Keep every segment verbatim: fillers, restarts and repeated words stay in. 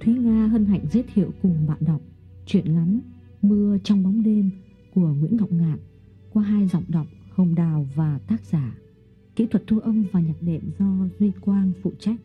Thúy Nga hân hạnh giới thiệu cùng bạn đọc truyện ngắn Mưa trong bóng đêm của Nguyễn Ngọc Ngạn qua hai giọng đọc Hồng Đào và tác giả. Kỹ thuật thu âm và nhạc đệm do Duy Quang phụ trách.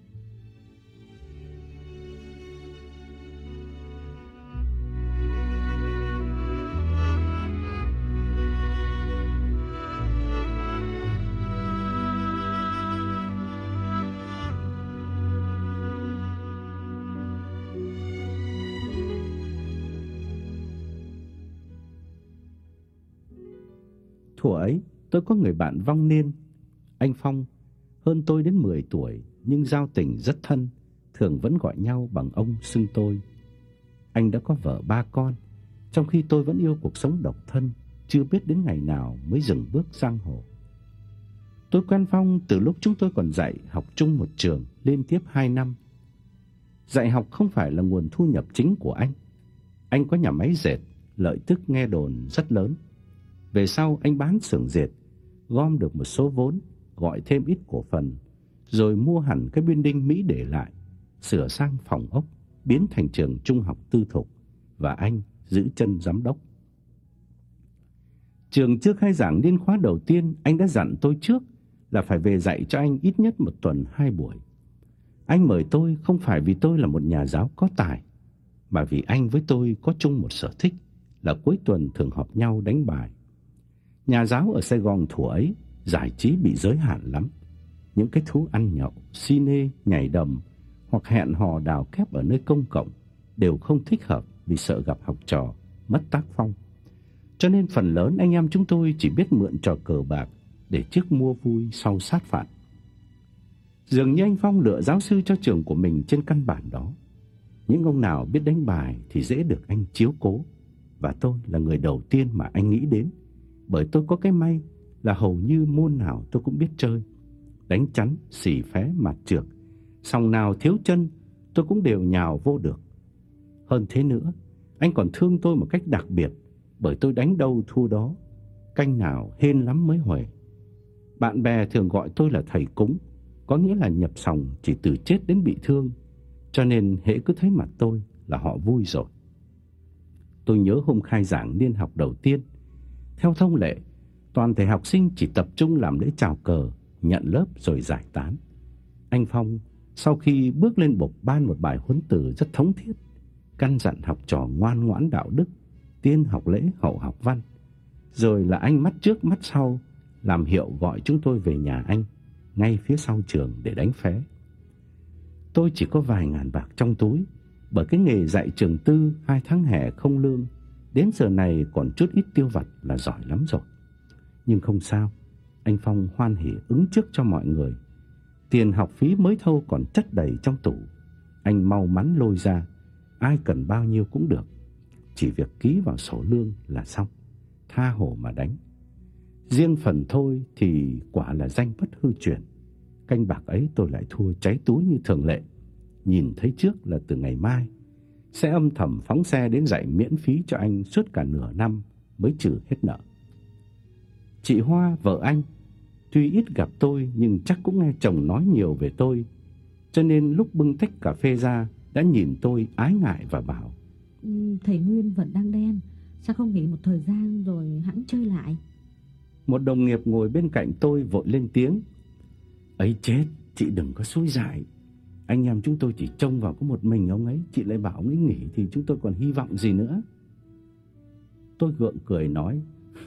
Thuở ấy, tôi có người bạn vong niên, anh Phong, hơn tôi đến mười tuổi nhưng giao tình rất thân, thường vẫn gọi nhau bằng ông xưng tôi. Anh đã có vợ ba con, trong khi tôi vẫn yêu cuộc sống độc thân, chưa biết đến ngày nào mới dừng bước giang hồ. Tôi quen Phong từ lúc chúng tôi còn dạy học chung một trường liên tiếp hai năm. Dạy học không phải là nguồn thu nhập chính của anh. Anh có nhà máy dệt, lợi tức nghe đồn rất lớn. Về sau anh bán xưởng dệt, gom được một số vốn, gọi thêm ít cổ phần, rồi mua hẳn cái building Mỹ để lại, sửa sang phòng ốc, biến thành trường trung học tư thục, và anh giữ chân giám đốc. Trường chưa khai giảng niên khóa đầu tiên, anh đã dặn tôi trước là phải về dạy cho anh ít nhất một tuần hai buổi. Anh mời tôi không phải vì tôi là một nhà giáo có tài, mà vì anh với tôi có chung một sở thích là cuối tuần thường họp nhau đánh bài. Nhà giáo ở Sài Gòn thuở ấy giải trí bị giới hạn lắm. Những cái thú ăn nhậu, cine, nhảy đầm hoặc hẹn hò đào kép ở nơi công cộng đều không thích hợp vì sợ gặp học trò mất tác phong. Cho nên phần lớn anh em chúng tôi chỉ biết mượn trò cờ bạc để trước mua vui sau sát phạt. Dường như anh Phong lựa giáo sư cho trường của mình trên căn bản đó. Những ông nào biết đánh bài thì dễ được anh chiếu cố, và tôi là người đầu tiên mà anh nghĩ đến, bởi tôi có cái may là hầu như môn nào tôi cũng biết chơi. Đánh chắn, xì phé, mặt trược, sòng nào thiếu chân tôi cũng đều nhào vô được. Hơn thế nữa, anh còn thương tôi một cách đặc biệt, bởi tôi đánh đâu thua đó, canh nào hên lắm mới huề. Bạn bè thường gọi tôi là thầy cúng, có nghĩa là nhập sòng chỉ từ chết đến bị thương, cho nên hễ cứ thấy mặt tôi là họ vui rồi. Tôi nhớ hôm khai giảng niên học đầu tiên, theo thông lệ, toàn thể học sinh chỉ tập trung làm lễ chào cờ, nhận lớp rồi giải tán. Anh Phong sau khi bước lên bục ban một bài huấn từ rất thống thiết, căn dặn học trò ngoan ngoãn đạo đức, tiên học lễ hậu học văn. Rồi là anh mắt trước mắt sau làm hiệu gọi chúng tôi về nhà anh, ngay phía sau trường để đánh phé. Tôi chỉ có vài ngàn bạc trong túi, bởi cái nghề dạy trường tư hai tháng hè không lương, đến giờ này còn chút ít tiêu vặt là giỏi lắm rồi. Nhưng không sao, anh Phong hoan hỉ ứng trước cho mọi người. Tiền học phí mới thâu còn chất đầy trong tủ, anh mau mắn lôi ra, ai cần bao nhiêu cũng được, chỉ việc ký vào sổ lương là xong, tha hồ mà đánh. Riêng phần thôi thì quả là danh bất hư truyền. Canh bạc ấy tôi lại thua cháy túi như thường lệ. Nhìn thấy trước là từ ngày mai sẽ âm thầm phóng xe đến dạy miễn phí cho anh suốt cả nửa năm mới trừ hết nợ. Chị Hoa, vợ anh, tuy ít gặp tôi nhưng chắc cũng nghe chồng nói nhiều về tôi, cho nên lúc bưng tách cà phê ra đã nhìn tôi ái ngại và bảo: Thầy Nguyên vẫn đang đen, sao không nghỉ một thời gian rồi hẵng chơi lại? Một đồng nghiệp ngồi bên cạnh tôi vội lên tiếng: ấy chết, chị đừng có xúi dại. Anh em chúng tôi chỉ trông vào có một mình ông ấy, chị lại bảo ông ấy nghỉ thì chúng tôi còn hy vọng gì nữa. Tôi gượng cười nói: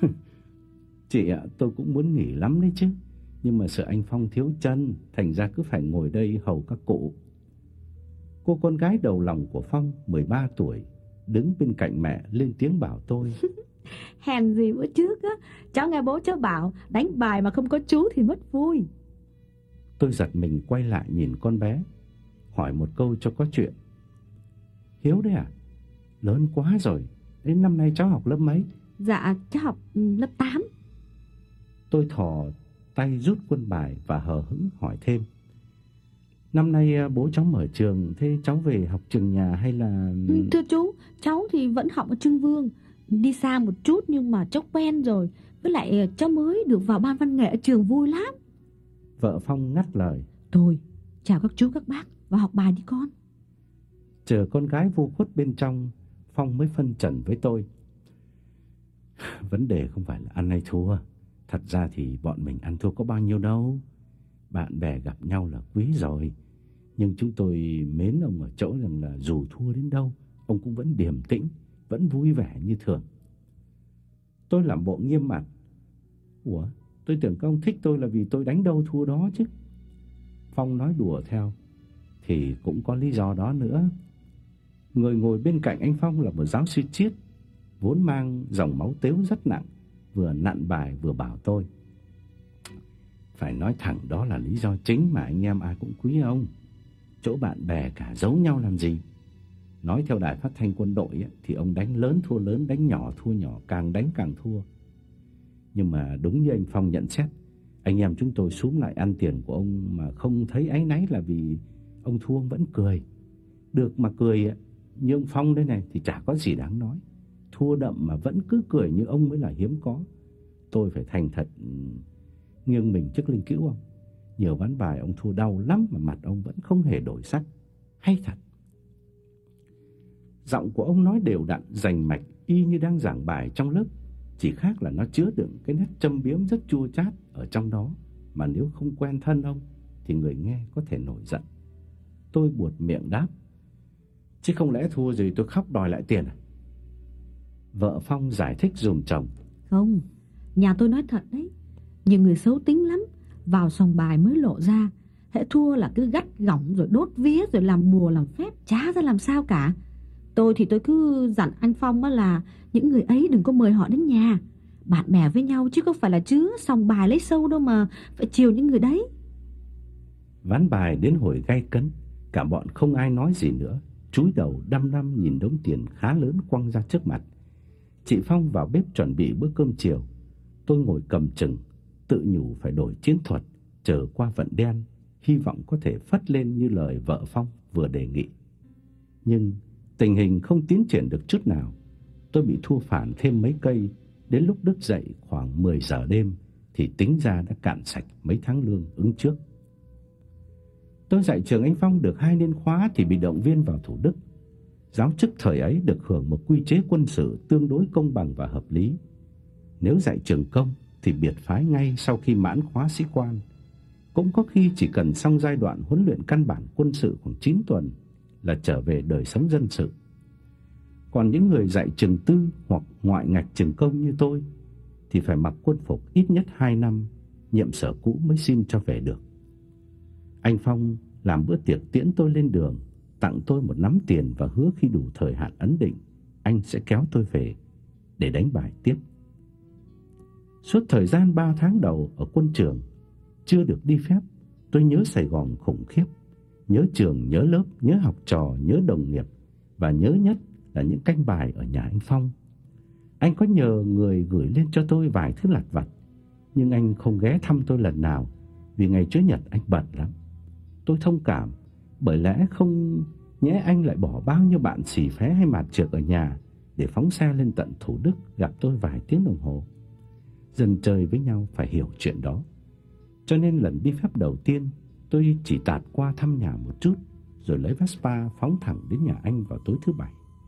chị ạ, tôi cũng muốn nghỉ lắm đấy chứ, nhưng mà sợ anh Phong thiếu chân, thành ra cứ phải ngồi đây hầu các cụ. Cô con gái đầu lòng của Phong, mười ba tuổi, đứng bên cạnh mẹ lên tiếng bảo tôi: hèn gì bữa trước á, cháu nghe bố cháu bảo đánh bài mà không có chú thì mất vui. Tôi giật mình quay lại nhìn con bé, hỏi một câu cho có chuyện: Hiếu đấy à? Lớn quá rồi, đến năm nay cháu học lớp mấy? Dạ cháu học lớp tám. Tôi thò tay rút quân bài và hờ hững hỏi thêm: năm nay bố cháu mở trường, thế cháu về học trường nhà hay là... Thưa chú, cháu thì vẫn học ở Trưng Vương, đi xa một chút nhưng mà cháu quen rồi, với lại cháu mới được vào ban văn nghệ ở trường vui lắm. Vợ Phong ngắt lời: thôi, chào các chú các bác và học bài đi con. Chờ con gái vô khuất bên trong, Phong mới phân trần với tôi. Vấn đề không phải là ăn hay thua. Thật ra thì bọn mình ăn thua có bao nhiêu đâu. Bạn bè gặp nhau là quý rồi. Nhưng chúng tôi mến ông ở chỗ rằng là dù thua đến đâu, ông cũng vẫn điềm tĩnh, vẫn vui vẻ như thường. Tôi làm bộ nghiêm mặt. Ủa, tôi tưởng các ông thích tôi là vì tôi đánh đâu thua đó chứ. Phong nói đùa theo. Thì cũng có lý do đó nữa. Người ngồi bên cạnh anh Phong là một giáo sư triết, vốn mang dòng máu tếu rất nặng, vừa nặn bài vừa bảo tôi. Phải nói thẳng đó là lý do chính mà anh em ai cũng quý ông. Chỗ bạn bè cả giấu nhau làm gì. Nói theo đài phát thanh quân đội ấy, thì ông đánh lớn thua lớn, đánh nhỏ thua nhỏ, càng đánh càng thua. Nhưng mà đúng như anh Phong nhận xét, anh em chúng tôi xúm lại ăn tiền của ông mà không thấy áy náy là vì ông thua ông vẫn cười. Được mà cười ấy, như ông Phong đây này thì chả có gì đáng nói. Thua đậm mà vẫn cứ cười như ông mới là hiếm có. Tôi phải thành thật nghiêng mình trước linh cữu ông. Nhiều ván bài ông thua đau lắm mà mặt ông vẫn không hề đổi sắc. Hay thật. Giọng của ông nói đều đặn, rành mạch, y như đang giảng bài trong lớp. Chỉ khác là nó chứa đựng cái nét châm biếm rất chua chát ở trong đó, mà nếu không quen thân ông thì người nghe có thể nổi giận. Tôi buột miệng đáp. Chứ không lẽ thua rồi tôi khóc đòi lại tiền à? Vợ Phong giải thích giùm chồng. Không, nhà tôi nói thật đấy. Nhiều người xấu tính lắm, vào sòng bài mới lộ ra. Hễ thua là cứ gắt gỏng rồi đốt vía rồi làm bùa làm phép, chả ra làm sao cả. Tôi thì tôi cứ dặn anh Phong là những người ấy đừng có mời họ đến nhà. Bạn bè với nhau chứ không phải là chứ sòng bài lấy sâu đâu mà phải chiều những người đấy. Ván bài đến hồi gay cấn, cả bọn không ai nói gì nữa, chúi đầu đăm đăm nhìn đống tiền khá lớn quăng ra trước mặt. Chị Phong vào bếp chuẩn bị bữa cơm chiều. Tôi ngồi cầm chừng, tự nhủ phải đổi chiến thuật, chờ qua vận đen, hy vọng có thể phất lên như lời vợ Phong vừa đề nghị. Nhưng tình hình không tiến triển được chút nào. Tôi bị thua phản thêm mấy cây. Đến lúc thức dậy khoảng mười giờ đêm thì tính ra đã cạn sạch mấy tháng lương ứng trước. Tôi dạy trường anh Phong được hai niên khóa thì bị động viên vào Thủ Đức. Giáo chức thời ấy được hưởng một quy chế quân sự tương đối công bằng và hợp lý. Nếu dạy trường công thì biệt phái ngay sau khi mãn khóa sĩ quan. Cũng có khi chỉ cần xong giai đoạn huấn luyện căn bản quân sự khoảng chín tuần là trở về đời sống dân sự. Còn những người dạy trường tư hoặc ngoại ngạch trường công như tôi thì phải mặc quân phục ít nhất hai năm, nhiệm sở cũ mới xin cho về được. Anh Phong làm bữa tiệc tiễn tôi lên đường, tặng tôi một nắm tiền và hứa khi đủ thời hạn ấn định, anh sẽ kéo tôi về để đánh bài tiếp. Suốt thời gian ba tháng đầu ở quân trường, chưa được đi phép, tôi nhớ Sài Gòn khủng khiếp. Nhớ trường, nhớ lớp, nhớ học trò, nhớ đồng nghiệp, và nhớ nhất là những canh bài ở nhà anh Phong. Anh có nhờ người gửi lên cho tôi vài thứ lặt vặt, nhưng anh không ghé thăm tôi lần nào vì ngày Chủ nhật anh bận lắm. Tôi thông cảm, bởi lẽ không nhẽ anh lại bỏ bao nhiêu bạn xì phé hay mạt trược ở nhà để phóng xe lên tận Thủ Đức gặp tôi vài tiếng đồng hồ. Dân chơi với nhau phải hiểu chuyện đó. Cho nên lần đi phép đầu tiên, tôi chỉ tạt qua thăm nhà một chút, rồi lấy Vespa phóng thẳng đến nhà anh vào tối thứ bảy.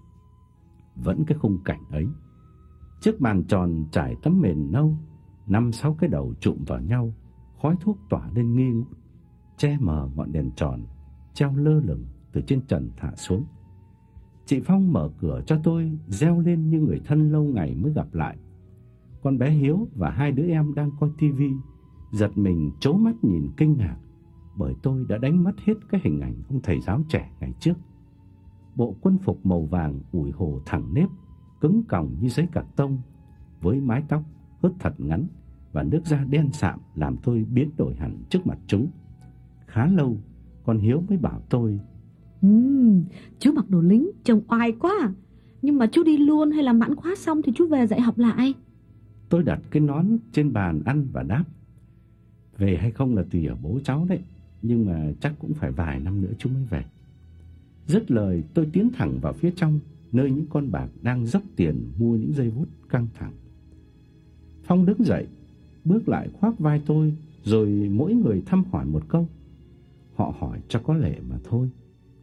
Vẫn cái khung cảnh ấy. Chiếc bàn tròn trải tấm mền nâu, năm sáu cái đầu chụm vào nhau, khói thuốc tỏa lên nghi ngút, che mờ ngọn đèn tròn treo lơ lửng từ trên trần thả xuống. Chị Phong mở cửa cho tôi, reo lên như người thân lâu ngày mới gặp lại. Con bé Hiếu và hai đứa em đang coi tivi, giật mình trố mắt nhìn kinh ngạc, bởi tôi đã đánh mất hết cái hình ảnh ông thầy giáo trẻ ngày trước. Bộ quân phục màu vàng ủi hồ thẳng nếp, cứng còng như giấy cạc tông, với mái tóc hớt thật ngắn và nước da đen sạm làm tôi biến đổi hẳn trước mặt chúng. Khá lâu, con Hiếu mới bảo tôi: uhm, chú mặc đồ lính trông oai quá. Nhưng mà chú đi luôn hay là mãn khóa xong thì chú về dạy học lại? Tôi đặt cái nón trên bàn ăn và đáp: về hay không là tùy ở bố cháu đấy, nhưng mà chắc cũng phải vài năm nữa chú mới về. Dứt lời, tôi tiến thẳng vào phía trong, nơi những con bạc đang dốc tiền mua những dây vút căng thẳng. Phong đứng dậy, bước lại khoác vai tôi, rồi mỗi người thăm hỏi một câu. Họ hỏi cho có lệ mà thôi,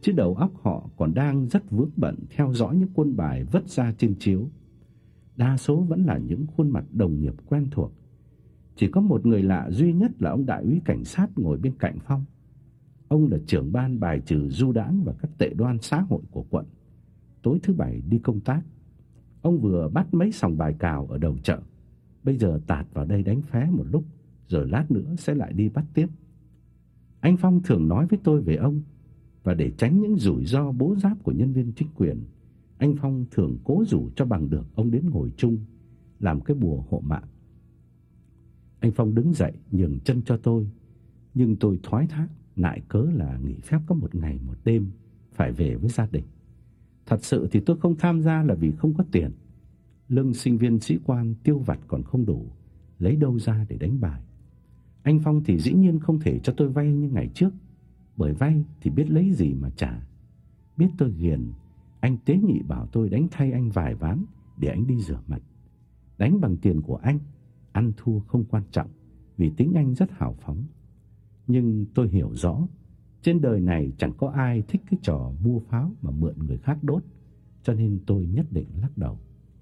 chứ đầu óc họ còn đang rất vướng bận theo dõi những quân bài vất ra trên chiếu. Đa số vẫn là những khuôn mặt đồng nghiệp quen thuộc. Chỉ có một người lạ duy nhất là ông đại úy cảnh sát ngồi bên cạnh Phong. Ông là trưởng ban bài trừ du đãng và các tệ đoan xã hội của quận. Tối thứ bảy đi công tác, ông vừa bắt mấy sòng bài cào ở đầu chợ. Bây giờ tạt vào đây đánh phé một lúc, rồi lát nữa sẽ lại đi bắt tiếp. Anh Phong thường nói với tôi về ông, và để tránh những rủi ro bố giáp của nhân viên chính quyền, anh Phong thường cố rủ cho bằng được ông đến ngồi chung, làm cái bùa hộ mạng. Anh Phong đứng dậy nhường chân cho tôi, nhưng tôi thoái thác nại cớ là nghỉ phép có một ngày một đêm, phải về với gia đình. Thật sự thì tôi không tham gia là vì không có tiền. Lương sinh viên sĩ quan tiêu vặt còn không đủ, lấy đâu ra để đánh bài. Anh Phong thì dĩ nhiên không thể cho tôi vay như ngày trước, bởi vay thì biết lấy gì mà trả. Biết tôi ghiền, anh tế nhị bảo tôi đánh thay anh vài ván để anh đi rửa mặt. Đánh bằng tiền của anh, ăn thua không quan trọng, vì tính anh rất hào phóng. Nhưng tôi hiểu rõ, trên đời này chẳng có ai thích cái trò mua pháo mà mượn người khác đốt, cho nên tôi nhất định lắc đầu.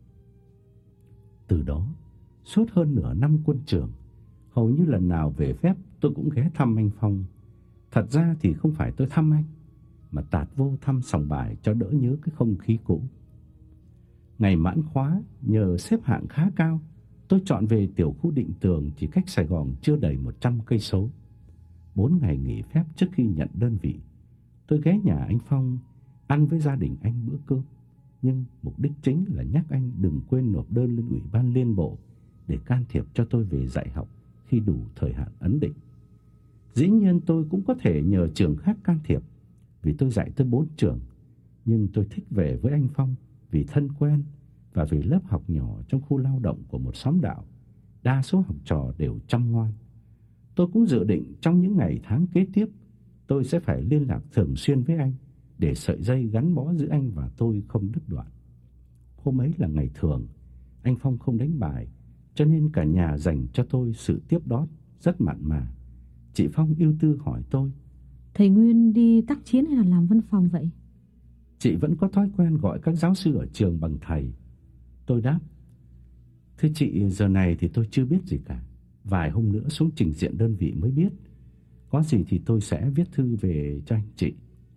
Từ đó, suốt hơn nửa năm quân trường, hầu như lần nào về phép tôi cũng ghé thăm anh Phong. Thật ra thì không phải tôi thăm anh, mà tạt vô thăm sòng bài cho đỡ nhớ cái không khí cũ. Ngày mãn khóa, nhờ xếp hạng khá cao, tôi chọn về tiểu khu Định Tường, chỉ cách Sài Gòn chưa đầy một trăm cây số. Bốn ngày nghỉ phép trước khi nhận đơn vị, tôi ghé nhà anh Phong ăn với gia đình anh bữa cơm, nhưng mục đích chính là nhắc anh đừng quên nộp đơn lên Ủy ban Liên Bộ để can thiệp cho tôi về dạy học khi đủ thời hạn ấn định. Dĩ nhiên tôi cũng có thể nhờ trường khác can thiệp, vì tôi dạy tới bốn trường, nhưng tôi thích về với anh Phong vì thân quen và vì lớp học nhỏ trong khu lao động của một xóm đạo, đa số học trò đều chăm ngoan. Tôi cũng dự định trong những ngày tháng kế tiếp, tôi sẽ phải liên lạc thường xuyên với anh để sợi dây gắn bó giữa anh và tôi không đứt đoạn. Hôm ấy là ngày thường, anh Phong không đánh bài, cho nên cả nhà dành cho tôi sự tiếp đón rất mặn mà. Chị Phong ưu tư hỏi tôi: Thầy Nguyên đi tác chiến hay là làm văn phòng vậy? Chị vẫn có thói quen gọi các giáo sư ở trường bằng thầy. Tôi đáp: Thưa chị, giờ này thì tôi chưa biết gì cả. Vài hôm nữa xuống trình diện đơn vị mới biết. Có gì thì tôi sẽ viết thư về cho anh chị.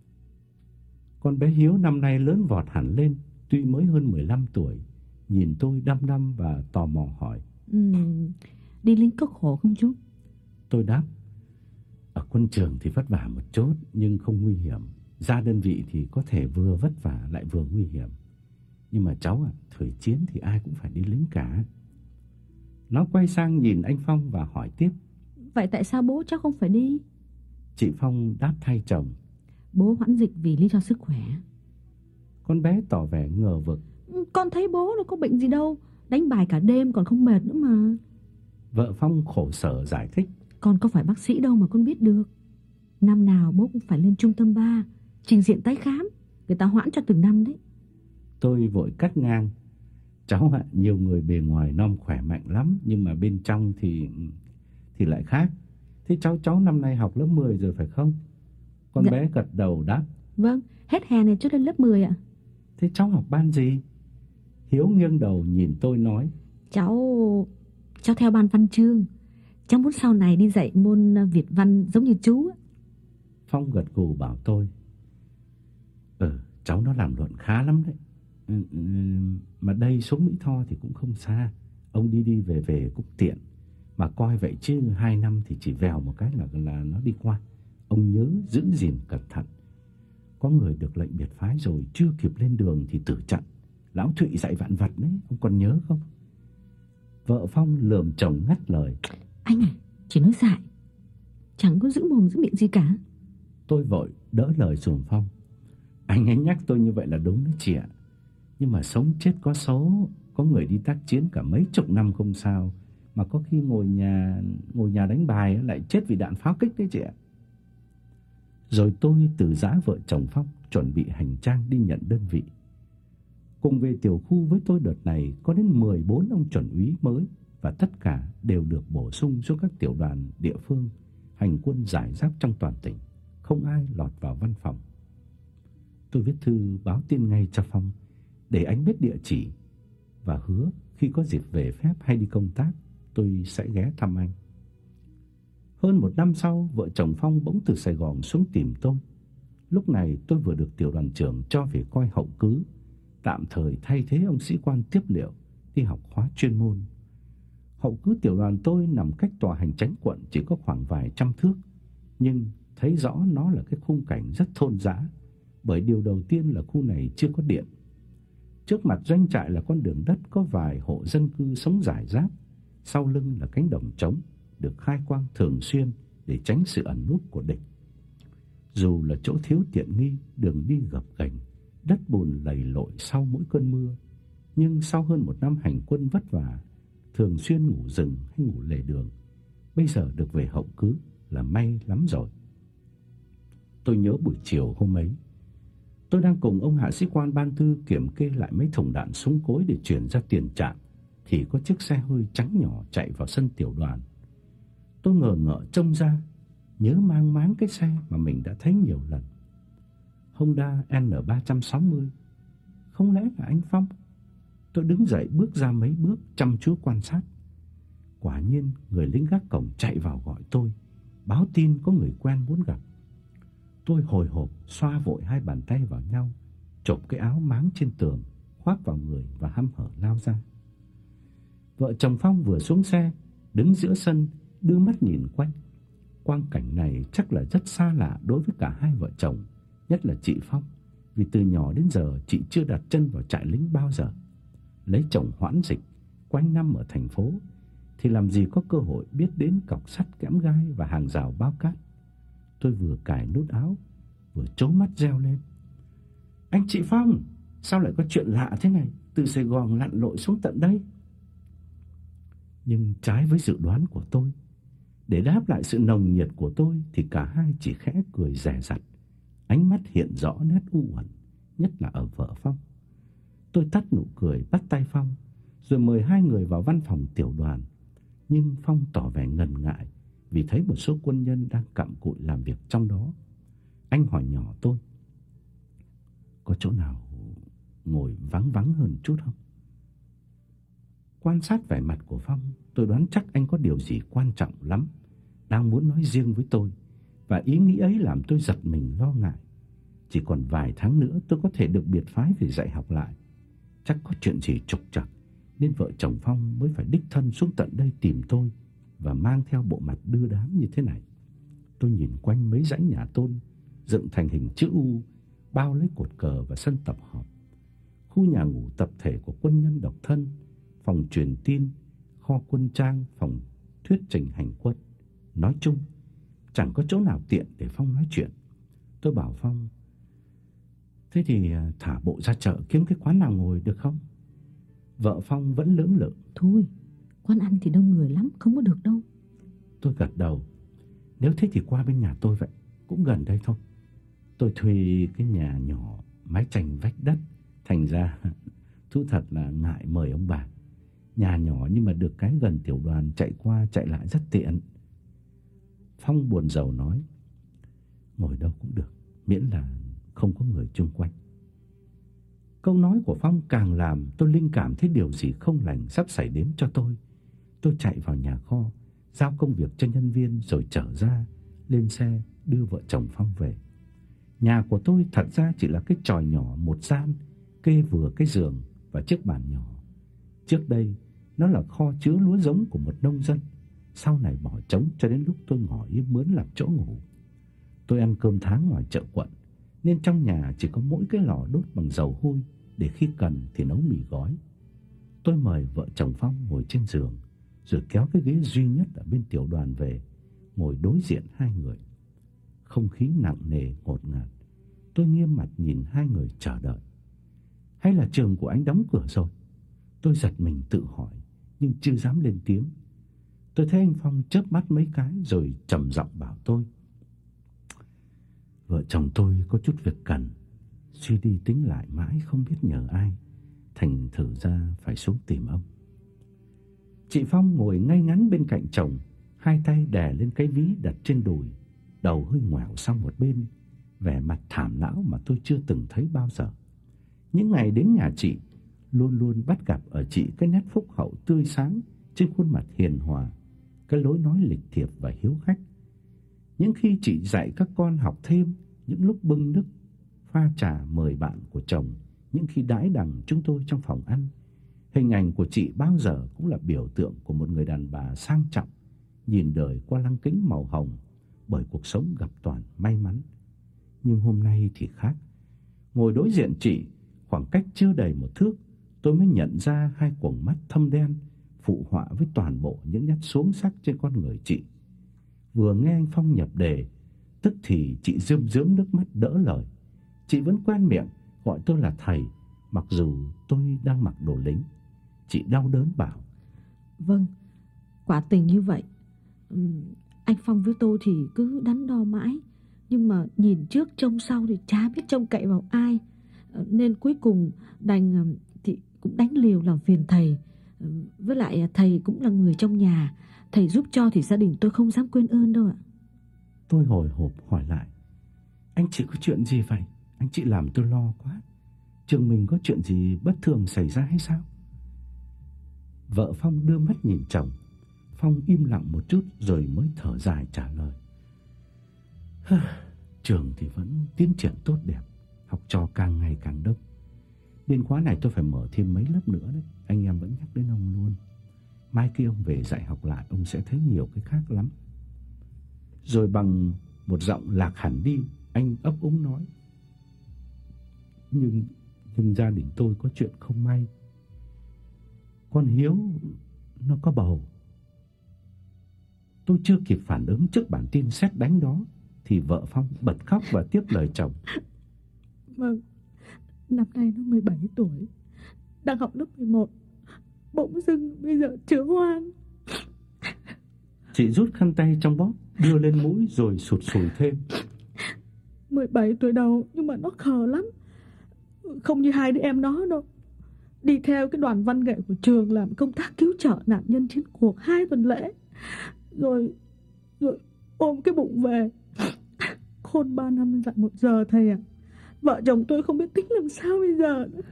Con bé Hiếu năm nay lớn vọt hẳn lên, tuy mới hơn mười lăm tuổi, nhìn tôi đăm đăm và tò mò hỏi: ừ, Đi lính có khổ không chú? Tôi đáp: Ở quân trường thì vất vả một chút, nhưng không nguy hiểm. Ra đơn vị thì có thể vừa vất vả lại vừa nguy hiểm. Nhưng mà cháu ạ, thời chiến thì ai cũng phải đi lính cả. Nó quay sang nhìn anh Phong và hỏi tiếp: Vậy tại sao bố cháu không phải đi? Chị Phong đáp thay chồng: Bố hoãn dịch vì lý do sức khỏe. Con bé tỏ vẻ ngờ vực: Con thấy bố đâu có bệnh gì đâu, đánh bài cả đêm còn không mệt nữa mà. Vợ Phong khổ sở giải thích: Con có phải bác sĩ đâu mà con biết được. Năm nào bố cũng phải lên trung tâm ba trình diện tái khám, người ta hoãn cho từng năm đấy. Tôi vội cắt ngang: Cháu ạ, nhiều người bề ngoài non khỏe mạnh lắm, nhưng mà bên trong thì thì lại khác. Thế cháu cháu năm nay học lớp mười rồi phải không? Con dạ. bé gật đầu đáp: Vâng, hết hè này cho lên lớp mười ạ. Thế cháu học ban gì? Hiếu nghiêng đầu nhìn tôi nói: Cháu cháu theo ban văn chương. Cháu muốn sau này đi dạy môn Việt văn giống như chú. Phong gật gù bảo tôi: Ừ, cháu nó làm luận khá lắm đấy. Ừ, ừ, mà đây xuống Mỹ Tho thì cũng không xa, ông đi đi về về cũng tiện. Mà coi vậy chứ hai năm thì chỉ vèo một cái là là nó đi qua. Ông nhớ giữ gìn cẩn thận. Có người được lệnh biệt phái rồi chưa kịp lên đường thì tử trận. Lão Thụy dạy vạn vật đấy, ông còn nhớ không? Vợ Phong lườm chồng ngắt lời: Anh à, chỉ nói dại, chẳng có giữ mồm giữ miệng gì cả. Tôi vội đỡ lời dùm Phong: Anh ấy nhắc tôi như vậy là đúng đấy chị ạ. Nhưng mà sống chết có số, có người đi tác chiến cả mấy chục năm không sao, mà có khi ngồi nhà ngồi nhà đánh bài lại chết vì đạn pháo kích đấy chị ạ. Rồi tôi từ giã vợ chồng Phong chuẩn bị hành trang đi nhận đơn vị. Cùng về tiểu khu với tôi đợt này có đến mười bốn ông chuẩn úy mới, và tất cả đều được bổ sung xuống các tiểu đoàn địa phương hành quân rải rác trong toàn tỉnh, không ai lọt vào văn phòng. Tôi viết thư báo tin ngay cho Phong để anh biết địa chỉ và hứa khi có dịp về phép hay đi công tác, tôi sẽ ghé thăm anh. Hơn một năm sau, vợ chồng Phong bỗng từ Sài Gòn xuống tìm tôi. Lúc này tôi vừa được tiểu đoàn trưởng cho về coi hậu cứ, tạm thời thay thế ông sĩ quan tiếp liệu đi học khóa chuyên môn. Hậu cứ tiểu đoàn tôi nằm cách tòa hành chánh quận chỉ có khoảng vài trăm thước, nhưng thấy rõ nó là cái khung cảnh rất thôn dã, bởi điều đầu tiên là khu này chưa có điện. Trước mặt doanh trại là con đường đất có vài hộ dân cư sống rải rác, sau lưng là cánh đồng trống được khai quang thường xuyên để tránh sự ẩn núp của địch. Dù là chỗ thiếu tiện nghi, đường đi gập ghềnh, đất bùn lầy lội sau mỗi cơn mưa, nhưng sau hơn một năm hành quân vất vả, thường xuyên ngủ rừng hay ngủ lề đường, bây giờ được về hậu cứ là may lắm rồi. Tôi nhớ buổi chiều hôm ấy, tôi đang cùng ông hạ sĩ quan ban tư kiểm kê lại mấy thùng đạn súng cối để chuyển ra tiền trạm, thì có chiếc xe hơi trắng nhỏ chạy vào sân tiểu đoàn. Tôi ngờ ngợ trông ra, nhớ mang máng cái xe mà mình đã thấy nhiều lần. Honda N ba sáu không. Không lẽ là anh Phong? Tôi đứng dậy bước ra mấy bước chăm chú quan sát. Quả nhiên người lính gác cổng chạy vào gọi tôi, báo tin có người quen muốn gặp. Tôi hồi hộp xoa vội hai bàn tay vào nhau, chộp cái áo máng trên tường, khoác vào người và hăm hở lao ra. Vợ chồng Phong vừa xuống xe, đứng giữa sân, đưa mắt nhìn quanh. Quang cảnh này chắc là rất xa lạ đối với cả hai vợ chồng, nhất là chị Phong, vì từ nhỏ đến giờ chị chưa đặt chân vào trại lính bao giờ. Lấy chồng hoãn dịch, quanh năm ở thành phố, thì làm gì có cơ hội biết đến cọc sắt kẽm gai và hàng rào bao cát. Tôi vừa cài nút áo, vừa trố mắt reo lên: "Anh chị Phong, sao lại có chuyện lạ thế này, từ Sài Gòn lặn lội xuống tận đây?" Nhưng trái với dự đoán của tôi, để đáp lại sự nồng nhiệt của tôi thì cả hai chỉ khẽ cười dè dặt, ánh mắt hiện rõ nét u uẩn, nhất là ở vợ Phong. Tôi tắt nụ cười bắt tay Phong, rồi mời hai người vào văn phòng tiểu đoàn. Nhưng Phong tỏ vẻ ngần ngại vì thấy một số quân nhân đang cặm cụi làm việc trong đó. Anh hỏi nhỏ tôi: "Có chỗ nào ngồi vắng vắng hơn chút không?" Quan sát vẻ mặt của Phong, tôi đoán chắc anh có điều gì quan trọng lắm đang muốn nói riêng với tôi, và ý nghĩ ấy làm tôi giật mình lo ngại. Chỉ còn vài tháng nữa tôi có thể được biệt phái về dạy học lại. Chắc có chuyện gì trục trặc nên vợ chồng Phong mới phải đích thân xuống tận đây tìm tôi và mang theo bộ mặt đưa đám như thế này. Tôi nhìn quanh mấy dãy nhà tôn dựng thành hình chữ U, bao lấy cột cờ và sân tập họp, khu nhà ngủ tập thể của quân nhân độc thân, phòng truyền tin, kho quân trang, phòng thuyết trình hành quân. Nói chung, chẳng có chỗ nào tiện để Phong nói chuyện. Tôi bảo Phong: "Thế thì thả bộ ra chợ kiếm cái quán nào ngồi được không?" Vợ Phong vẫn lưỡng lự: "Thôi, quán ăn thì đông người lắm, không có được đâu." Tôi gật đầu: "Nếu thế thì qua bên nhà tôi vậy, cũng gần đây thôi." Tôi thuê cái nhà nhỏ mái tranh vách đất, thành ra thú thật là ngại mời ông bà. Nhà nhỏ nhưng mà được cái gần tiểu đoàn, chạy qua chạy lại rất tiện. Phong buồn rầu nói: "Ngồi đâu cũng được, miễn là không có người chung quanh." Câu nói của Phong càng làm tôi linh cảm thấy điều gì không lành sắp xảy đến cho tôi. Tôi chạy vào nhà kho, giao công việc cho nhân viên rồi trở ra, lên xe đưa vợ chồng Phong về. Nhà của tôi thật ra chỉ là cái chòi nhỏ một gian, kê vừa cái giường và chiếc bàn nhỏ. Trước đây nó là kho chứa lúa giống của một nông dân, sau này bỏ trống cho đến lúc tôi ngỏ ý mướn làm chỗ ngủ. Tôi ăn cơm tháng ngoài chợ quận, nên trong nhà chỉ có mỗi cái lò đốt bằng dầu hôi để khi cần thì nấu mì gói. Tôi mời vợ chồng Phong ngồi trên giường, rồi kéo cái ghế duy nhất ở bên tiểu đoàn về, ngồi đối diện hai người. Không khí nặng nề ngột ngạt. Tôi nghiêm mặt nhìn hai người chờ đợi. Hay là trường của anh đóng cửa rồi? Tôi giật mình tự hỏi, nhưng chưa dám lên tiếng. Tôi thấy anh Phong chớp mắt mấy cái rồi trầm giọng bảo tôi: "Vợ chồng tôi có chút việc cần, suy đi tính lại mãi không biết nhờ ai, thành thử ra phải xuống tìm ông." Chị Phong ngồi ngay ngắn bên cạnh chồng, hai tay đè lên cái ví đặt trên đùi, đầu hơi ngoẻo sang một bên, vẻ mặt thảm não mà tôi chưa từng thấy bao giờ. Những ngày đến nhà chị, luôn luôn bắt gặp ở chị cái nét phúc hậu tươi sáng trên khuôn mặt hiền hòa, cái lối nói lịch thiệp và hiếu khách. Những khi chị dạy các con học thêm, những lúc bưng nước pha trà mời bạn của chồng, những khi đãi đằng chúng tôi trong phòng ăn, hình ảnh của chị bao giờ cũng là biểu tượng của một người đàn bà sang trọng, nhìn đời qua lăng kính màu hồng, bởi cuộc sống gặp toàn may mắn. Nhưng hôm nay thì khác. Ngồi đối diện chị, khoảng cách chưa đầy một thước, tôi mới nhận ra hai quầng mắt thâm đen phụ họa với toàn bộ những nét xuống sắc trên con người chị. Vừa nghe anh Phong nhập đề, tức thì chị rơm rớm nước mắt đỡ lời. Chị vẫn quen miệng gọi tôi là thầy, mặc dù tôi đang mặc đồ lính. Chị đau đớn bảo: Vâng, quả tình như vậy. Ừm, anh Phong với tôi thì cứ đắn đo mãi, nhưng mà nhìn trước trông sau thì chả biết trông cậy vào ai. Ờ, Nên cuối cùng đành ờ, thì cũng đánh liều làm phiền thầy. Ờ, Với lại thầy cũng là người trong nhà, thầy giúp cho thì gia đình tôi không dám quên ơn đâu ạ. Tôi hồi hộp hỏi lại: Anh chị có chuyện gì vậy? Anh chị làm tôi lo quá. Trường mình có chuyện gì bất thường xảy ra hay sao? Vợ Phong đưa mắt nhìn chồng. Phong im lặng một chút rồi mới thở dài trả lời: Trường thì vẫn tiến triển tốt đẹp, học trò càng ngày càng đông. Đến khóa này tôi phải mở thêm mấy lớp nữa đấy. Anh em vẫn nhắc đến ông luôn. Mai kia ông về dạy học lại, ông sẽ thấy nhiều cái khác lắm. Rồi bằng một giọng lạc hẳn đi, anh ấp úng nói: Nhưng nhưng gia đình tôi có chuyện không may. Con Hiếu nó có bầu. Tôi chưa kịp phản ứng trước bản tin sét đánh đó thì vợ Phong bật khóc và tiếp lời chồng: Vâng, năm nay nó mười bảy tuổi, đang học lớp mười một. Bỗng dưng bây giờ chữa hoang. Chị rút khăn tay trong bóp đưa lên mũi rồi sụt sùi thêm: mười bảy tuổi đầu nhưng mà nó khờ lắm. Không như hai đứa em nó đâu. Đi theo cái đoàn văn nghệ của trường làm công tác cứu trợ nạn nhân chiến cuộc hai tuần lễ. Rồi Rồi ôm cái bụng về. Khôn ba năm dặn một giờ thầy ạ. Vợ chồng tôi không biết tính làm sao bây giờ nữa.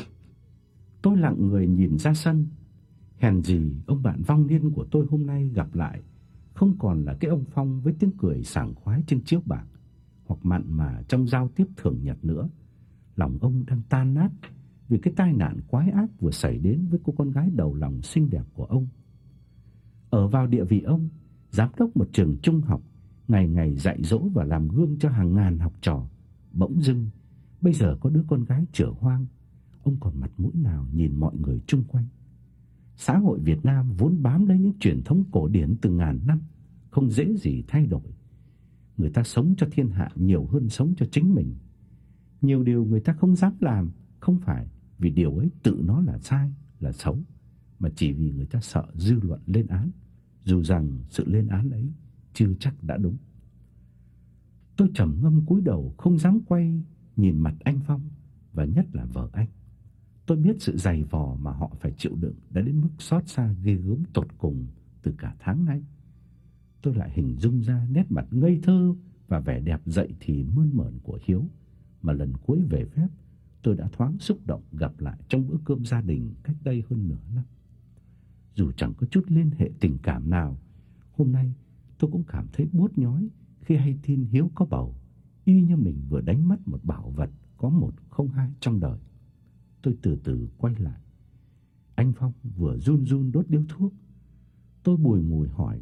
Tôi lặng người nhìn ra sân. Hèn gì ông bạn vong niên của tôi hôm nay gặp lại không còn là cái ông Phong với tiếng cười sảng khoái trên chiếu bạc, hoặc mặn mà trong giao tiếp thường nhật nữa. Lòng ông đang tan nát vì cái tai nạn quái ác vừa xảy đến với cô con gái đầu lòng xinh đẹp của ông. Ở vào địa vị ông, giám đốc một trường trung học, ngày ngày dạy dỗ và làm gương cho hàng ngàn học trò, bỗng dưng bây giờ có đứa con gái chửa hoang, ông còn mặt mũi nào nhìn mọi người chung quanh. Xã hội Việt Nam vốn bám lấy những truyền thống cổ điển từ ngàn năm, không dễ gì thay đổi. Người ta sống cho thiên hạ nhiều hơn sống cho chính mình. Nhiều điều người ta không dám làm, không phải vì điều ấy tự nó là sai, là xấu, mà chỉ vì người ta sợ dư luận lên án, dù rằng sự lên án ấy chưa chắc đã đúng. Tôi trầm ngâm cúi đầu không dám quay nhìn mặt anh Phong, và nhất là vợ anh. Tôi biết sự dày vò mà họ phải chịu đựng đã đến mức xót xa ghê gớm tột cùng từ cả tháng nay. Tôi lại hình dung ra nét mặt ngây thơ và vẻ đẹp dậy thì mơn mởn của Hiếu mà lần cuối về phép tôi đã thoáng xúc động gặp lại trong bữa cơm gia đình cách đây hơn nửa năm. Dù chẳng có chút liên hệ tình cảm nào, hôm nay tôi cũng cảm thấy buốt nhói khi hay tin Hiếu có bầu, y như mình vừa đánh mất một bảo vật có một không hai trong đời. Tôi từ từ quay lại. Anh Phong vừa run run đốt điếu thuốc. Tôi bùi ngùi hỏi: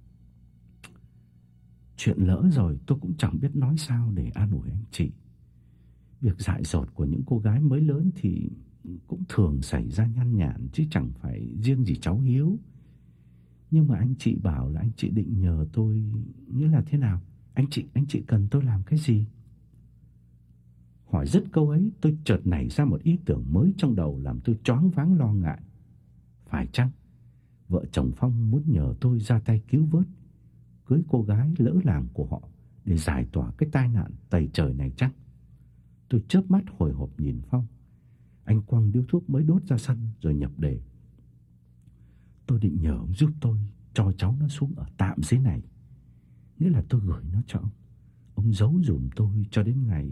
Chuyện lỡ rồi tôi cũng chẳng biết nói sao để an ủi anh chị. Việc dại dột của những cô gái mới lớn thì cũng thường xảy ra nhan nhản, chứ chẳng phải riêng gì cháu Hiếu. Nhưng mà anh chị bảo là anh chị định nhờ tôi, nghĩa là thế nào? Anh chị anh chị cần tôi làm cái gì? Hỏi dứt câu ấy, tôi chợt nảy ra một ý tưởng mới trong đầu làm tôi choáng váng lo ngại. Phải chăng vợ chồng Phong muốn nhờ tôi ra tay cứu vớt, cưới cô gái lỡ làng của họ để giải tỏa cái tai nạn tày trời này chăng? Tôi chớp mắt hồi hộp nhìn Phong. Anh quăng điếu thuốc mới đốt ra sân rồi nhập đề: Tôi định nhờ ông giúp tôi cho cháu nó xuống ở tạm dưới này. Nghĩa là tôi gửi nó cho ông. Ông Phong giấu giùm tôi cho đến ngày...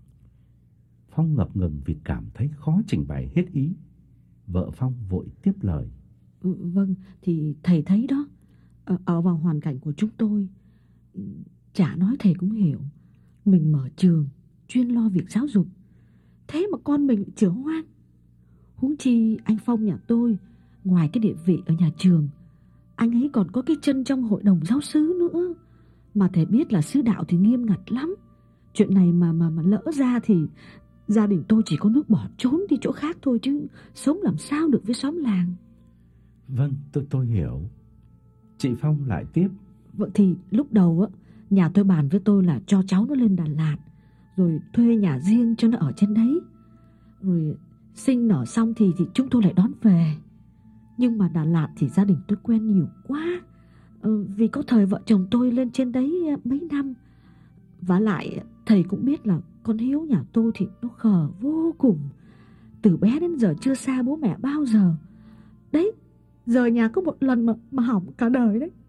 Phong ngập ngừng vì cảm thấy khó trình bày hết ý. Vợ Phong vội tiếp lời. Ừ, vâng, thì thầy thấy đó, ở, ở vào hoàn cảnh của chúng tôi, chả nói thầy cũng hiểu. Mình mở trường chuyên lo việc giáo dục, thế mà con mình lại chữa hoang. Huống chi anh Phong nhà tôi, ngoài cái địa vị ở nhà trường, anh ấy còn có cái chân trong hội đồng giáo xứ nữa. Mà thầy biết là sứ đạo thì nghiêm ngặt lắm. Chuyện này mà mà mà lỡ ra thì gia đình tôi chỉ có nước bỏ trốn đi chỗ khác thôi, chứ sống làm sao được với xóm làng. Vâng, tôi tôi hiểu. Chị Phong lại tiếp. Vậy thì lúc đầu á, nhà tôi bàn với tôi là cho cháu nó lên Đà Lạt, rồi thuê nhà riêng cho nó ở trên đấy. Rồi sinh nở xong thì, thì chúng tôi lại đón về. Nhưng mà Đà Lạt thì gia đình tôi quen nhiều quá, ừ, vì có thời vợ chồng tôi lên trên đấy mấy năm. Vả lại thầy cũng biết là con Hiếu nhà tôi thì nó khờ vô cùng. Từ bé đến giờ chưa xa bố mẹ bao giờ. Đấy, rời nhà có một lần mà, mà hỏng cả đời đấy.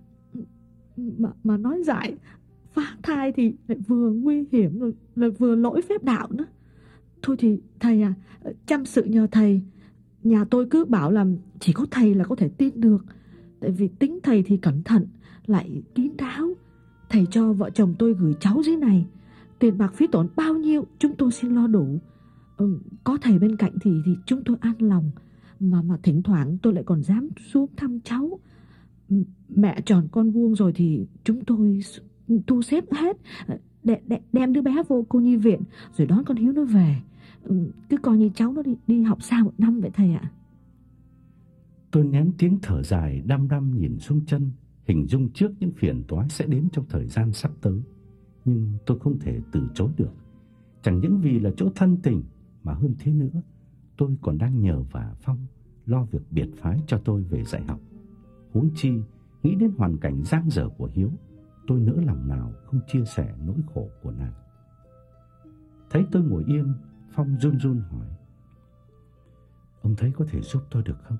Mà, mà nói dại, phá thai thì lại vừa nguy hiểm rồi lại vừa lỗi phép đạo nữa. Thôi thì thầy à, chăm sự nhờ thầy. Nhà tôi cứ bảo là chỉ có thầy là có thể tin được. Tại vì tính thầy thì cẩn thận, lại kín đáo. Thầy cho vợ chồng tôi gửi cháu dưới này, tiền bạc phí tổn bao nhiêu chúng tôi xin lo đủ. ừ, Có thầy bên cạnh thì, thì chúng tôi an lòng. Mà mà thỉnh thoảng tôi lại còn dám xuống thăm cháu. Mẹ tròn con vuông rồi thì chúng tôi thu xếp hết, đe, đe, đem đứa bé vô cô nhi viện, rồi đón con Hiếu nó về. Cứ coi như cháu nó đi, đi học xa một năm vậy thầy ạ. Tôi nén tiếng thở dài, đăm đăm nhìn xuống chân, hình dung trước những phiền toái sẽ đến trong thời gian sắp tới. Nhưng tôi không thể từ chối được. Chẳng những vì là chỗ thân tình, mà hơn thế nữa, tôi còn đang nhờ vả Phong lo việc biệt phái cho tôi về dạy học. Huống chi nghĩ đến hoàn cảnh dang dở của Hiếu, tôi nỡ lòng nào không chia sẻ nỗi khổ của nàng. Thấy tôi ngồi yên, Phong run run hỏi: "Ông thấy có thể giúp tôi được không?"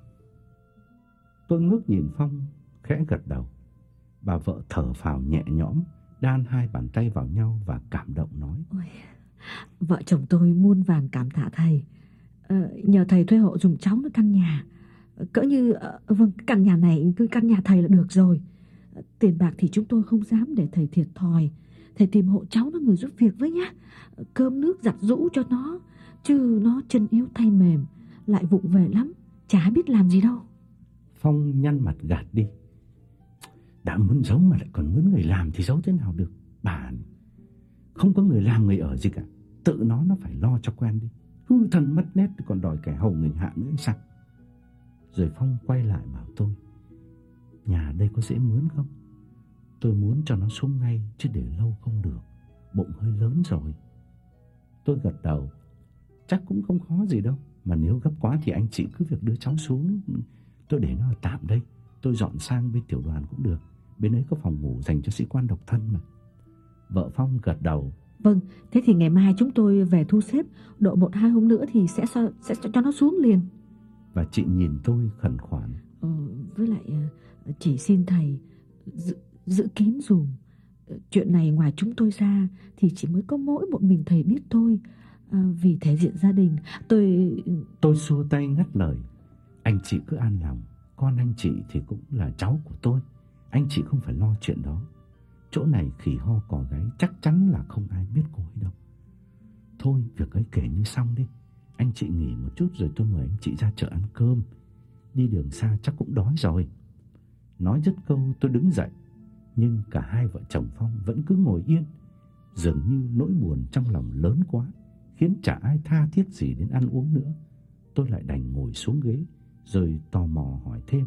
Tôi ngước nhìn Phong, khẽ gật đầu. Bà vợ thở phào nhẹ nhõm, đan hai bàn tay vào nhau và cảm động nói: Ôi, vợ chồng tôi muôn vàn cảm tạ thầy. ờ, Nhờ thầy thuê hộ dùng cháu nó căn nhà. Cỡ như uh, vâng, căn nhà này cứ căn nhà thầy là được rồi. Tiền bạc thì chúng tôi không dám để thầy thiệt thòi. Thầy tìm hộ cháu nó người giúp việc với nhá. Cơm nước giặt giũ cho nó, chứ nó chân yếu tay mềm, lại vụng về lắm, chả biết làm gì đâu. Phong nhăn mặt gạt đi. Đã muốn giấu mà lại còn muốn người làm thì giấu thế nào được. Bà không có người làm người ở gì cả, tự nó nó phải lo cho quen đi. Hư thần mất nét còn đòi kẻ hầu người hạ nữa hay sao? Rồi Phong quay lại bảo tôi: "Nhà đây có dễ mướn không? Tôi muốn cho nó xuống ngay, chứ để lâu không được, bụng hơi lớn rồi." Tôi gật đầu. Chắc cũng không khó gì đâu. Mà nếu gấp quá thì anh chị cứ việc đưa cháu xuống. Tôi để nó ở tạm đây. Tôi dọn sang bên tiểu đoàn cũng được. Bên ấy có phòng ngủ dành cho sĩ quan độc thân mà. Vợ Phong gật đầu. Vâng, thế thì ngày mai chúng tôi về thu xếp, độ một hai hôm nữa thì sẽ so, sẽ cho nó xuống liền. Và chị nhìn tôi khẩn khoản: ờ, Với lại chỉ xin thầy giữ, giữ kín dùm. Chuyện này ngoài chúng tôi ra thì chỉ mới có mỗi một mình thầy biết thôi. à, Vì thể diện gia đình tôi... Tôi xua tay ngắt lời: "Anh chị cứ an lòng. Con anh chị thì cũng là cháu của tôi. Anh chị không phải lo chuyện đó. Chỗ này khỉ ho cò gáy, chắc chắn là không ai biết cô ấy đâu. Thôi việc ấy kể như xong đi. Anh chị nghỉ một chút rồi tôi mời anh chị ra chợ ăn cơm. Đi đường xa chắc cũng đói rồi." Nói dứt câu tôi đứng dậy. Nhưng cả hai vợ chồng Phong vẫn cứ ngồi yên. Dường như nỗi buồn trong lòng lớn quá, khiến chả ai tha thiết gì đến ăn uống nữa. Tôi lại đành ngồi xuống ghế, rồi tò mò hỏi thêm: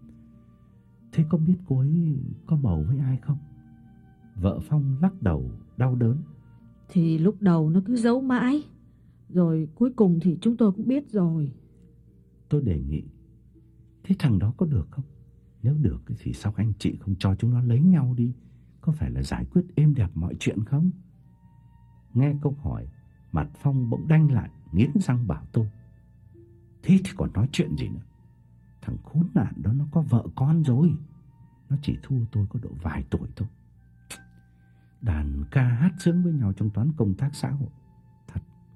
"Thế có biết cô ấy có bầu với ai không?" Vợ Phong lắc đầu đau đớn: Thì lúc đầu nó cứ giấu mãi, rồi cuối cùng thì chúng tôi cũng biết rồi. Tôi đề nghị: "Thế thằng đó có được không? Nếu được thì sao anh chị không cho chúng nó lấy nhau đi? Có phải là giải quyết êm đẹp mọi chuyện không?" Nghe câu hỏi, mặt Phong bỗng đanh lại, nghiến răng bảo tôi: "Thế thì còn nói chuyện gì nữa? Thằng khốn nạn đó nó có vợ con rồi. Nó chỉ thua tôi có độ vài tuổi thôi. đàn ca hát sướng với nhau trong toán công tác xã hội. Thật,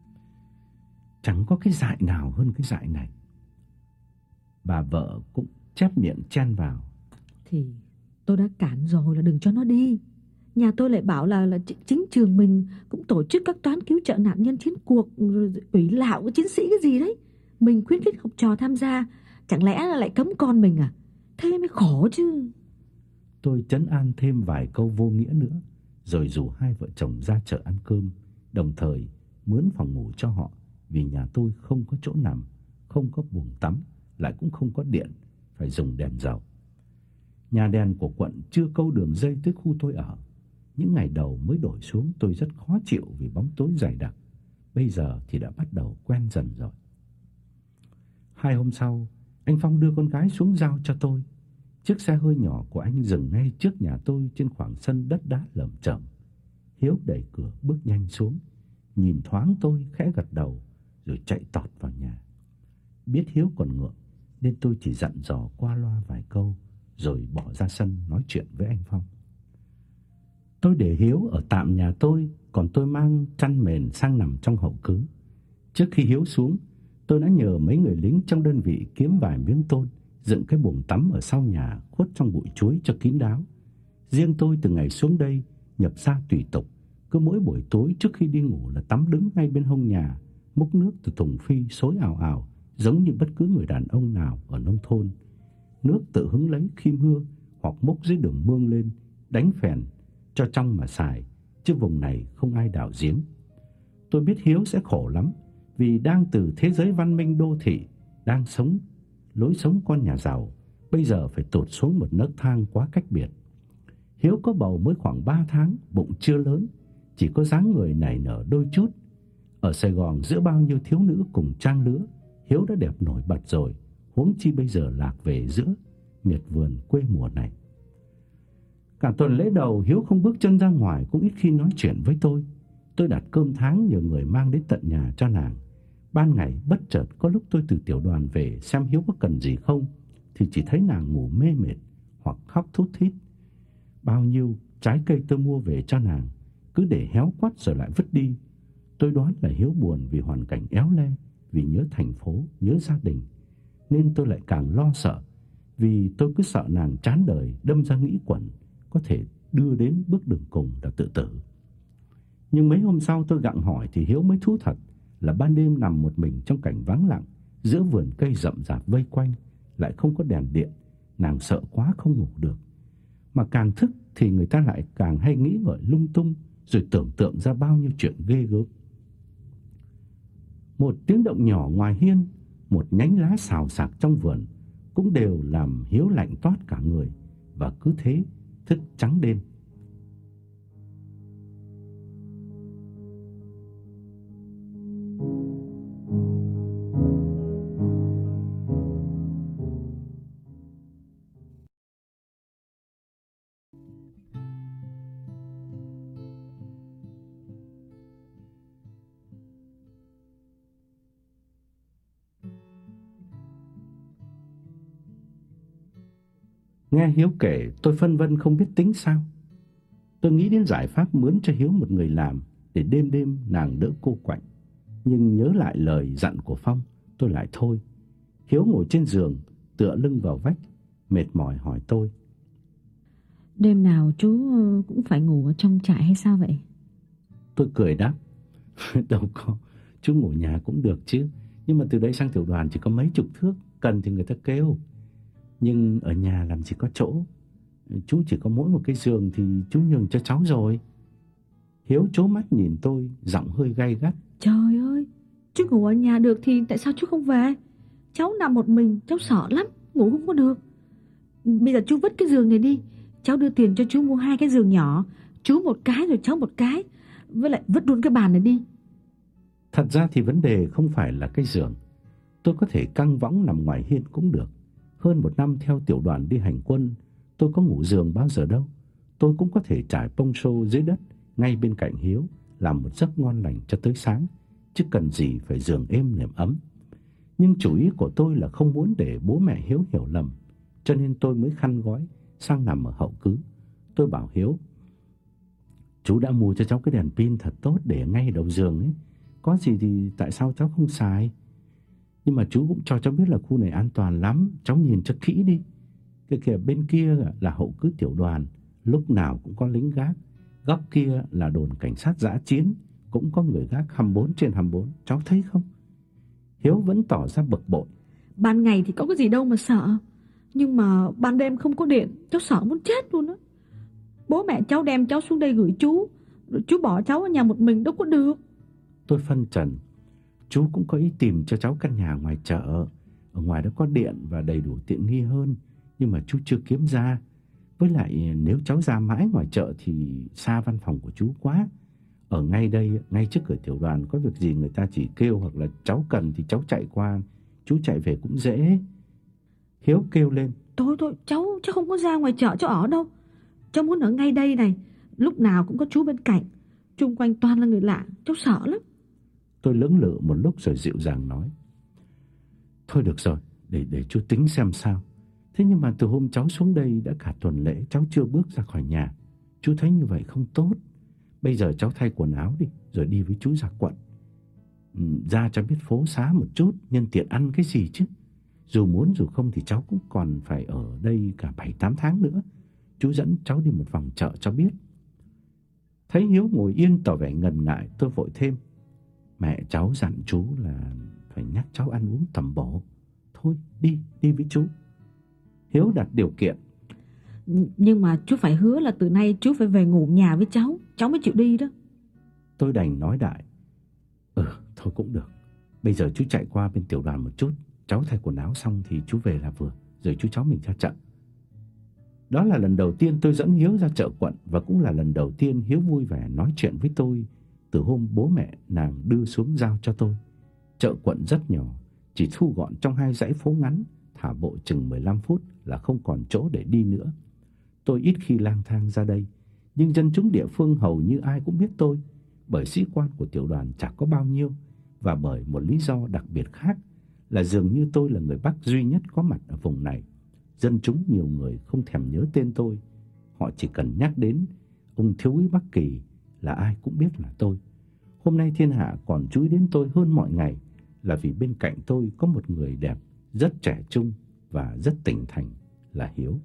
chẳng có cái dại nào hơn cái dại này. Bà vợ cũng chép miệng chen vào. Thì tôi đã cản rồi là đừng cho nó đi. Nhà tôi lại bảo là là chính trường mình cũng tổ chức các toán cứu trợ nạn nhân chiến cuộc, rồi ủy lạo của chiến sĩ cái gì đấy. Mình khuyến khích học trò tham gia, chẳng lẽ là lại cấm con mình à? Thế mới khổ chứ. Tôi trấn an thêm vài câu vô nghĩa nữa, rồi rủ hai vợ chồng ra chợ ăn cơm, đồng thời mướn phòng ngủ cho họ, vì nhà tôi không có chỗ nằm, không có buồng tắm, lại cũng không có điện, phải dùng đèn dầu. Nhà đèn của quận chưa câu đường dây tới khu tôi ở. Những ngày đầu mới đổi xuống tôi rất khó chịu vì bóng tối dày đặc. Bây giờ thì đã bắt đầu quen dần rồi. Hai hôm sau, anh Phong đưa con gái xuống giao cho tôi. Chiếc xe hơi nhỏ của anh dừng ngay trước nhà tôi trên khoảng sân đất đá lởm chởm. Hiếu đẩy cửa bước nhanh xuống, nhìn thoáng tôi khẽ gật đầu rồi chạy tọt vào nhà. Biết Hiếu còn ngượng nên tôi chỉ dặn dò qua loa vài câu rồi bỏ ra sân nói chuyện với anh Phong. Tôi để Hiếu ở tạm nhà tôi, còn tôi mang chăn mền sang nằm trong hậu cứ. Trước khi Hiếu xuống, tôi đã nhờ mấy người lính trong đơn vị kiếm vài miếng tôn, dựng cái buồng tắm ở sau nhà khuất trong bụi chuối cho kín đáo. Riêng tôi từ ngày xuống đây nhập gia tùy tục, cứ mỗi buổi tối trước khi đi ngủ là tắm đứng ngay bên hông nhà, múc nước từ thùng phi xối ào ào, giống như bất cứ người đàn ông nào ở nông thôn. Nước tự hứng lấy khi mưa, hoặc múc dưới đường mương lên, đánh phèn cho trong mà xài, chứ vùng này không ai đào giếng. Tôi biết Hiếu sẽ khổ lắm, vì đang từ thế giới văn minh đô thị, đang sống lối sống con nhà giàu, bây giờ phải tụt xuống một nấc thang quá cách biệt. Hiếu có bầu mới khoảng ba tháng, bụng chưa lớn, chỉ có dáng người nảy nở đôi chút. Ở Sài Gòn giữa bao nhiêu thiếu nữ cùng trang lứa, Hiếu đã đẹp nổi bật rồi, huống chi bây giờ lạc về giữa miệt vườn quê mùa này. Cả tuần lễ đầu Hiếu không bước chân ra ngoài, cũng ít khi nói chuyện với tôi. Tôi đặt cơm tháng nhờ người mang đến tận nhà cho nàng. Ban ngày bất chợt có lúc tôi từ tiểu đoàn về xem Hiếu có cần gì không, thì chỉ thấy nàng ngủ mê mệt hoặc khóc thút thít. Bao nhiêu trái cây tôi mua về cho nàng cứ để héo quắt rồi lại vứt đi. Tôi đoán là Hiếu buồn vì hoàn cảnh éo le, vì nhớ thành phố, nhớ gia đình, nên tôi lại càng lo sợ, vì tôi cứ sợ nàng chán đời đâm ra nghĩ quẩn, có thể đưa đến bước đường cùng là tự tử. Nhưng mấy hôm sau tôi gặng hỏi thì Hiếu mới thú thật là ban đêm nằm một mình trong cảnh vắng lặng, giữa vườn cây rậm rạp vây quanh, lại không có đèn điện, nàng sợ quá không ngủ được. Mà càng thức thì người ta lại càng hay nghĩ ngợi lung tung, rồi tưởng tượng ra bao nhiêu chuyện ghê gớm. Một tiếng động nhỏ ngoài hiên, một nhánh lá xào xạc trong vườn cũng đều làm Hiếu lạnh toát cả người, và cứ thế thức trắng đêm. Nghe Hiếu kể, tôi phân vân không biết tính sao. Tôi nghĩ đến giải pháp mướn cho Hiếu một người làm, để đêm đêm nàng đỡ cô quạnh. Nhưng nhớ lại lời dặn của Phong, tôi lại thôi. Hiếu ngồi trên giường, tựa lưng vào vách, mệt mỏi hỏi tôi: Đêm nào chú cũng phải ngủ ở trong trại hay sao vậy? Tôi cười đáp: Đâu có, chú ngủ nhà cũng được chứ. Nhưng mà từ đây sang tiểu đoàn chỉ có mấy chục thước, cần thì người ta kêu. Nhưng ở nhà làm gì có chỗ, chú chỉ có mỗi một cái giường thì chú nhường cho cháu rồi. Hiếu trố mắt nhìn tôi, giọng hơi gay gắt: Trời ơi, chú ngủ ở nhà được thì tại sao chú không về? Cháu nằm một mình, cháu sợ lắm, ngủ không có được. Bây giờ chú vứt cái giường này đi, cháu đưa tiền cho chú mua hai cái giường nhỏ, chú một cái rồi cháu một cái, với lại vứt luôn cái bàn này đi. Thật ra thì vấn đề không phải là cái giường. Tôi có thể căng võng nằm ngoài hiên cũng được. Hơn một năm theo tiểu đoàn đi hành quân, tôi có ngủ giường bao giờ đâu. Tôi cũng có thể trải pông xô dưới đất ngay bên cạnh Hiếu, làm một giấc ngon lành cho tới sáng, chứ cần gì phải giường êm nệm ấm. Nhưng chủ ý của tôi là không muốn để bố mẹ Hiếu hiểu lầm, cho nên tôi mới khăn gói sang nằm ở hậu cứ. Tôi bảo Hiếu: Chú đã mua cho cháu cái đèn pin thật tốt để ngay đầu giường ấy. Có gì thì tại sao cháu không xài? Nhưng mà chú cũng cho cháu biết là khu này an toàn lắm, cháu nhìn cho kỹ đi. Cái kia bên kia là hậu cứ tiểu đoàn, lúc nào cũng có lính gác. Góc kia là đồn cảnh sát dã chiến, cũng có người gác hai mươi bốn trên hai mươi bốn, cháu thấy không? Hiếu vẫn tỏ ra bực bội. Ban ngày thì có cái gì đâu mà sợ, nhưng mà ban đêm không có điện, cháu sợ muốn chết luôn á. Bố mẹ cháu đem cháu xuống đây gửi chú, rồi chú bỏ cháu ở nhà một mình đâu có được. Tôi phân trần. Chú cũng có ý tìm cho cháu căn nhà ngoài chợ. Ở ngoài đó có điện và đầy đủ tiện nghi hơn, nhưng mà chú chưa kiếm ra. Với lại nếu cháu ra mãi ngoài chợ thì xa văn phòng của chú quá. Ở ngay đây, ngay trước cửa tiểu đoàn, có việc gì người ta chỉ kêu, hoặc là cháu cần thì cháu chạy qua, chú chạy về cũng dễ. Hiếu kêu lên. Thôi thôi, cháu cháu không có ra ngoài chợ cháu ở đâu. Cháu muốn ở ngay đây này, lúc nào cũng có chú bên cạnh. Chung quanh toàn là người lạ, cháu sợ lắm. Tôi lưỡng lự một lúc rồi dịu dàng nói. Thôi được rồi, để để chú tính xem sao. Thế nhưng mà từ hôm cháu xuống đây đã cả tuần lễ cháu chưa bước ra khỏi nhà. Chú thấy như vậy không tốt. Bây giờ cháu thay quần áo đi, rồi đi với chú ra quận. Ừ, ra cho biết phố xá một chút, nhân tiện ăn cái gì chứ. Dù muốn dù không thì cháu cũng còn phải ở đây cả bảy tám tháng nữa. Chú dẫn cháu đi một vòng chợ cho biết. Thấy Hiếu ngồi yên tỏ vẻ ngần ngại, tôi vội thêm. Mẹ cháu dặn chú là phải nhắc cháu ăn uống tầm bổ. Thôi đi, đi với chú. Hiếu đặt điều kiện. Nhưng mà chú phải hứa là từ nay chú phải về ngủ nhà với cháu, cháu mới chịu đi đó. Tôi đành nói đại. Ừ, thôi cũng được. Bây giờ chú chạy qua bên tiểu đoàn một chút, cháu thay quần áo xong thì chú về là vừa, rồi chú cháu mình ra chợ. Đó là lần đầu tiên tôi dẫn Hiếu ra chợ quận, và cũng là lần đầu tiên Hiếu vui vẻ nói chuyện với tôi từ hôm bố mẹ nàng đưa xuống giao cho tôi. Chợ quận rất nhỏ, chỉ thu gọn trong hai dãy phố ngắn, thả bộ chừng mười lăm phút là không còn chỗ để đi nữa. Tôi ít khi lang thang ra đây, nhưng dân chúng địa phương hầu như ai cũng biết tôi, bởi sĩ quan của tiểu đoàn chẳng có bao nhiêu, và bởi một lý do đặc biệt khác là dường như tôi là người Bắc duy nhất có mặt ở vùng này. Dân chúng nhiều người không thèm nhớ tên tôi, họ chỉ cần nhắc đến ông thiếu úy Bắc Kỳ là ai cũng biết là tôi. Hôm nay thiên hạ còn chú ý đến tôi hơn mọi ngày là vì bên cạnh tôi có một người đẹp, rất trẻ trung và rất tỉnh thành, là Hiếu.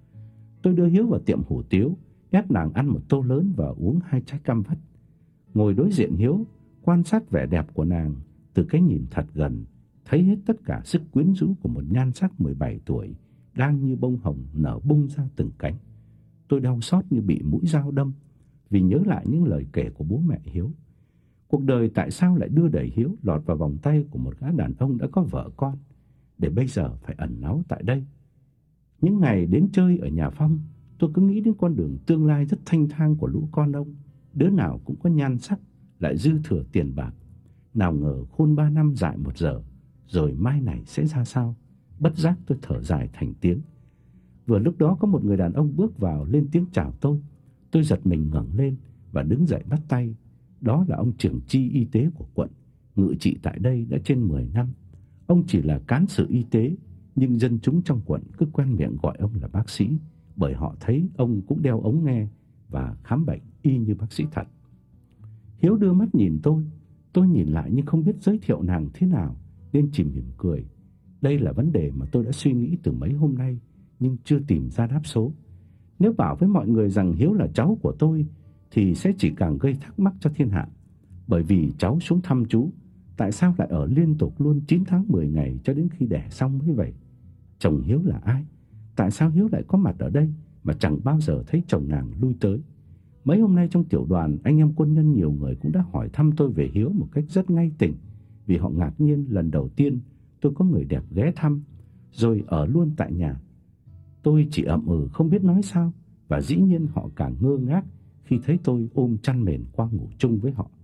Tôi đưa Hiếu vào tiệm hủ tiếu, ép nàng ăn một tô lớn và uống hai trái cam vắt. Ngồi đối diện Hiếu, quan sát vẻ đẹp của nàng từ cái nhìn thật gần, thấy hết tất cả sức quyến rũ của một nhan sắc mười bảy tuổi đang như bông hồng nở bung ra từng cánh. Tôi đau xót như bị mũi dao đâm vì nhớ lại những lời kể của bố mẹ Hiếu. Cuộc đời tại sao lại đưa đẩy Hiếu lọt vào vòng tay của một gã đàn ông đã có vợ con, để bây giờ phải ẩn náu tại đây. Những ngày đến chơi ở nhà Phong, tôi cứ nghĩ đến con đường tương lai rất thanh thang của lũ con ông, đứa nào cũng có nhan sắc, lại dư thừa tiền bạc. Nào ngờ khôn ba năm dại một giờ, rồi mai này sẽ ra sao? Bất giác tôi thở dài thành tiếng. Vừa lúc đó có một người đàn ông bước vào lên tiếng chào tôi. Tôi giật mình ngẩng lên và đứng dậy bắt tay. Đó là ông trưởng chi y tế của quận, ngự trị tại đây đã trên mười năm. Ông chỉ là cán sự y tế, nhưng dân chúng trong quận cứ quen miệng gọi ông là bác sĩ, bởi họ thấy ông cũng đeo ống nghe và khám bệnh y như bác sĩ thật. Hiếu đưa mắt nhìn tôi, tôi nhìn lại nhưng không biết giới thiệu nàng thế nào nên chỉ mỉm cười. Đây là vấn đề mà tôi đã suy nghĩ từ mấy hôm nay nhưng chưa tìm ra đáp số. Nếu bảo với mọi người rằng Hiếu là cháu của tôi thì sẽ chỉ càng gây thắc mắc cho thiên hạ. Bởi vì cháu xuống thăm chú, tại sao lại ở liên tục luôn chín tháng mười ngày cho đến khi đẻ xong mới vậy? Chồng Hiếu là ai? Tại sao Hiếu lại có mặt ở đây mà chẳng bao giờ thấy chồng nàng lui tới? Mấy hôm nay trong tiểu đoàn, anh em quân nhân nhiều người cũng đã hỏi thăm tôi về Hiếu một cách rất ngay tỉnh, vì họ ngạc nhiên lần đầu tiên tôi có người đẹp ghé thăm, rồi ở luôn tại nhà. Tôi chỉ ậm ừ không biết nói sao, và dĩ nhiên họ càng ngơ ngác khi thấy tôi ôm chăn mền qua ngủ chung với họ.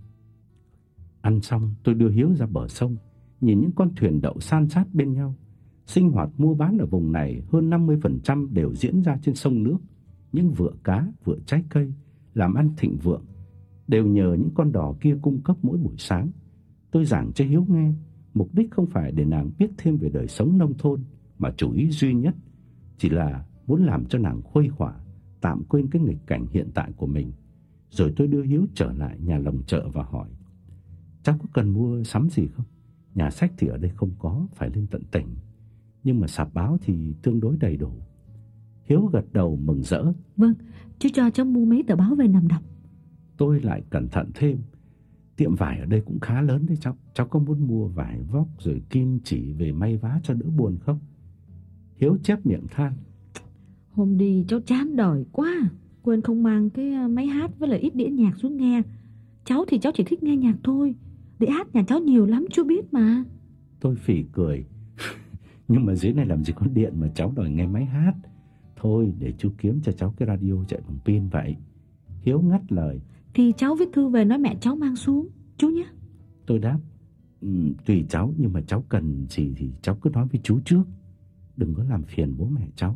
Ăn xong, tôi đưa Hiếu ra bờ sông, nhìn những con thuyền đậu san sát bên nhau. Sinh hoạt mua bán ở vùng này hơn năm mươi phần trăm đều diễn ra trên sông nước. Những vựa cá, vựa trái cây, làm ăn thịnh vượng đều nhờ những con đò kia cung cấp mỗi buổi sáng. Tôi giảng cho Hiếu nghe, mục đích không phải để nàng biết thêm về đời sống nông thôn, mà chủ ý duy nhất chỉ là muốn làm cho nàng khuây khỏa, tạm quên cái nghịch cảnh hiện tại của mình. Rồi tôi đưa Hiếu trở lại nhà lồng chợ và hỏi: cháu có cần mua sắm gì không? Nhà sách thì ở đây không có, phải lên tận tỉnh, nhưng mà sạp báo thì tương đối đầy đủ. Hiếu gật đầu mừng rỡ: Vâng, chú cho cháu mua mấy tờ báo về nằm đọc. Tôi lại cẩn thận thêm: tiệm vải ở đây cũng khá lớn đấy cháu. Cháu có muốn mua vải vóc rồi kim chỉ về may vá cho đỡ buồn không? Hiếu chép miệng than: Hôm đi cháu chán đời quá, quên không mang cái máy hát với lại ít đĩa nhạc xuống nghe. Cháu thì cháu chỉ thích nghe nhạc thôi, đĩa hát nhà cháu nhiều lắm chú biết mà. Tôi phì cười: nhưng mà dưới này làm gì có điện mà cháu đòi nghe máy hát. Thôi để chú kiếm cho cháu cái radio chạy bằng pin vậy. Hiếu ngắt lời: Thì cháu viết thư về nói mẹ cháu mang xuống chú nhé. Tôi đáp: ừ, tùy cháu, nhưng mà cháu cần gì thì cháu cứ nói với chú trước, đừng có làm phiền bố mẹ cháu.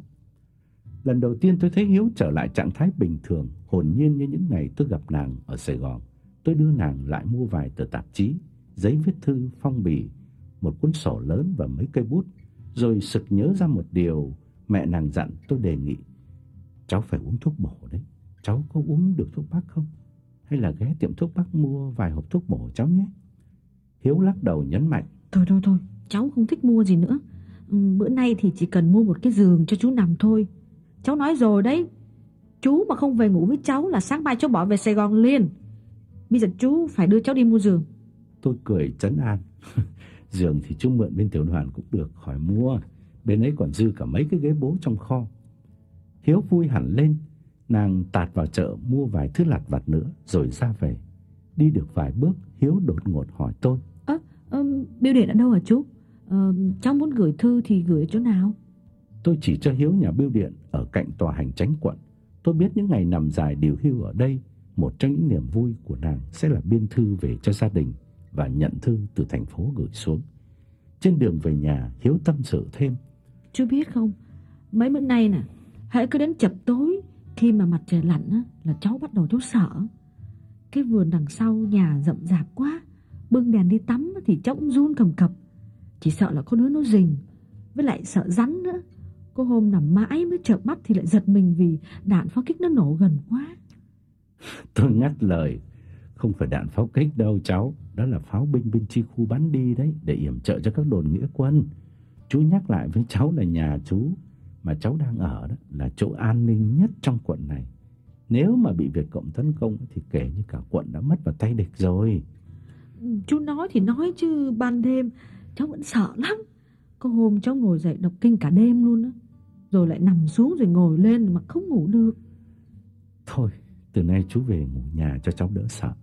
Lần đầu tiên tôi thấy Hiếu trở lại trạng thái bình thường, hồn nhiên như những ngày tôi gặp nàng ở Sài Gòn. Tôi đưa nàng lại mua vài tờ tạp chí, giấy viết thư, phong bì, một cuốn sổ lớn và mấy cây bút. Rồi sực nhớ ra một điều mẹ nàng dặn. Tôi đề nghị: cháu phải uống thuốc bổ đấy. Cháu có uống được thuốc bắc không? Hay là ghé tiệm thuốc bắc mua vài hộp thuốc bổ cháu nhé. Hiếu lắc đầu nhấn mạnh: Thôi thôi thôi, cháu không thích mua gì nữa. ừ, Bữa nay thì chỉ cần mua một cái giường cho chú nằm thôi. Cháu nói rồi đấy, chú mà không về ngủ với cháu là sáng mai cháu bỏ về Sài Gòn liền. Bây giờ chú phải đưa cháu đi mua giường. Tôi cười trấn an: giường thì chú mượn bên tiểu đoàn cũng được, khỏi mua. Bên ấy còn dư cả mấy cái ghế bố trong kho. Hiếu vui hẳn lên. Nàng tạt vào chợ mua vài thứ lặt vặt nữa rồi ra về. Đi được vài bước, Hiếu đột ngột hỏi tôi: Ơ, à, bưu điện ở đâu hả chú? À, cháu muốn gửi thư thì gửi ở chỗ nào? Tôi chỉ cho Hiếu nhà bưu điện ở cạnh tòa hành chánh quận. Tôi biết những ngày nằm dài điều hưu ở đây, một trong những niềm vui của nàng sẽ là biên thư về cho gia đình và nhận thư từ thành phố gửi xuống. Trên đường về nhà, Hiếu tâm sự thêm: Chú biết không, mấy bữa nay nè, hễ cứ đến chập tối khi mà mặt trời lặn á, là cháu bắt đầu cháu sợ. Cái vườn đằng sau nhà rậm rạp quá, bưng đèn đi tắm thì cháu cũng run cầm cập. Chỉ sợ là có đứa nó rình, với lại sợ rắn nữa. Có hôm nằm mãi mới chợp mắt thì lại giật mình vì đạn pháo kích nó nổ gần quá. Tôi ngắt lời: không phải đạn pháo kích đâu cháu, đó là pháo binh bên chi khu bắn đi đấy, để yểm trợ cho các đồn nghĩa quân. Chú nhắc lại với cháu là nhà chú mà cháu đang ở đó là chỗ an ninh nhất trong quận này. Nếu mà bị Việt Cộng tấn công thì kể như cả quận đã mất vào tay địch rồi. Chú nói thì nói chứ ban đêm cháu vẫn sợ lắm. Có hôm cháu ngồi dậy đọc kinh cả đêm luôn á, rồi lại nằm xuống rồi ngồi lên mà không ngủ được. Thôi, từ nay chú về ngủ nhà cho cháu đỡ sợ.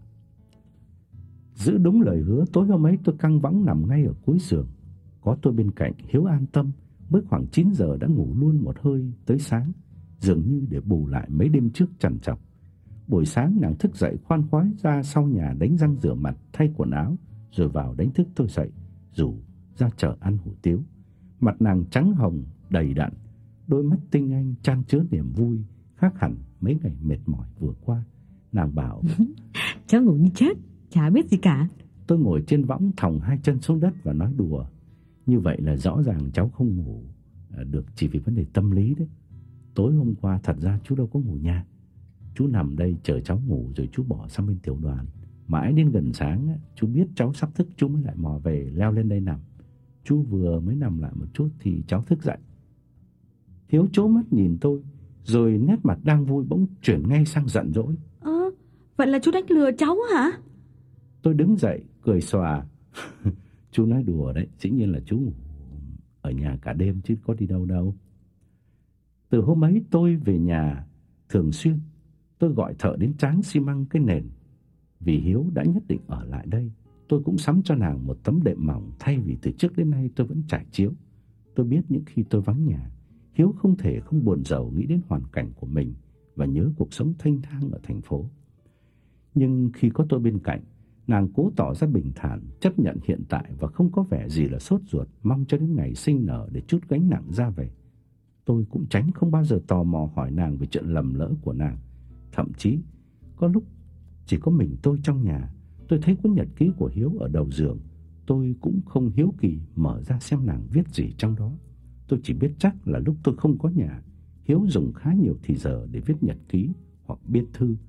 Giữ đúng lời hứa, tối hôm ấy tôi căng võng nằm ngay ở cuối giường. Có tôi bên cạnh, Hiếu an tâm. Mới khoảng chín giờ đã ngủ luôn một hơi tới sáng, dường như để bù lại mấy đêm trước trằn trọc. Buổi sáng nàng thức dậy khoan khoái ra sau nhà đánh răng rửa mặt, thay quần áo, rồi vào đánh thức tôi dậy, rủ ra chợ ăn hủ tiếu. Mặt nàng trắng hồng, đầy đặn, đôi mắt tinh anh chan chứa niềm vui, khác hẳn mấy ngày mệt mỏi vừa qua. Nàng bảo: cháu ngủ như chết, chả biết gì cả. Tôi ngồi trên võng thòng hai chân xuống đất và nói đùa: như vậy là rõ ràng cháu không ngủ được chỉ vì vấn đề tâm lý đấy. Tối hôm qua thật ra chú đâu có ngủ nhà. Chú nằm đây chờ cháu ngủ rồi chú bỏ sang bên tiểu đoàn. Mãi đến gần sáng chú biết cháu sắp thức chú mới lại mò về leo lên đây nằm. Chú vừa mới nằm lại một chút thì cháu thức dậy. Hiếu trố mắt nhìn tôi, rồi nét mặt đang vui bỗng chuyển ngay sang giận dỗi. Ơ, à, vậy là chú đánh lừa cháu hả? Tôi đứng dậy cười xòa. Chú nói đùa đấy, dĩ nhiên là chú ngủ ở nhà cả đêm chứ có đi đâu đâu. Từ hôm ấy tôi về nhà thường xuyên. Tôi gọi thợ đến tráng xi măng cái nền. Vì Hiếu đã nhất định ở lại đây, tôi cũng sắm cho nàng một tấm đệm mỏng thay vì từ trước đến nay tôi vẫn trải chiếu. Tôi biết những khi tôi vắng nhà, Hiếu không thể không buồn rầu nghĩ đến hoàn cảnh của mình và nhớ cuộc sống thênh thang ở thành phố. Nhưng khi có tôi bên cạnh, nàng cố tỏ ra bình thản, chấp nhận hiện tại và không có vẻ gì là sốt ruột, mong cho đến ngày sinh nở để trút gánh nặng ra về. Tôi cũng tránh không bao giờ tò mò hỏi nàng về chuyện lầm lỡ của nàng. Thậm chí, có lúc chỉ có mình tôi trong nhà, tôi thấy cuốn nhật ký của Hiếu ở đầu giường, tôi cũng không hiếu kỳ mở ra xem nàng viết gì trong đó. Tôi chỉ biết chắc là lúc tôi không có nhà, Hiếu dùng khá nhiều thì giờ để viết nhật ký hoặc biên thư.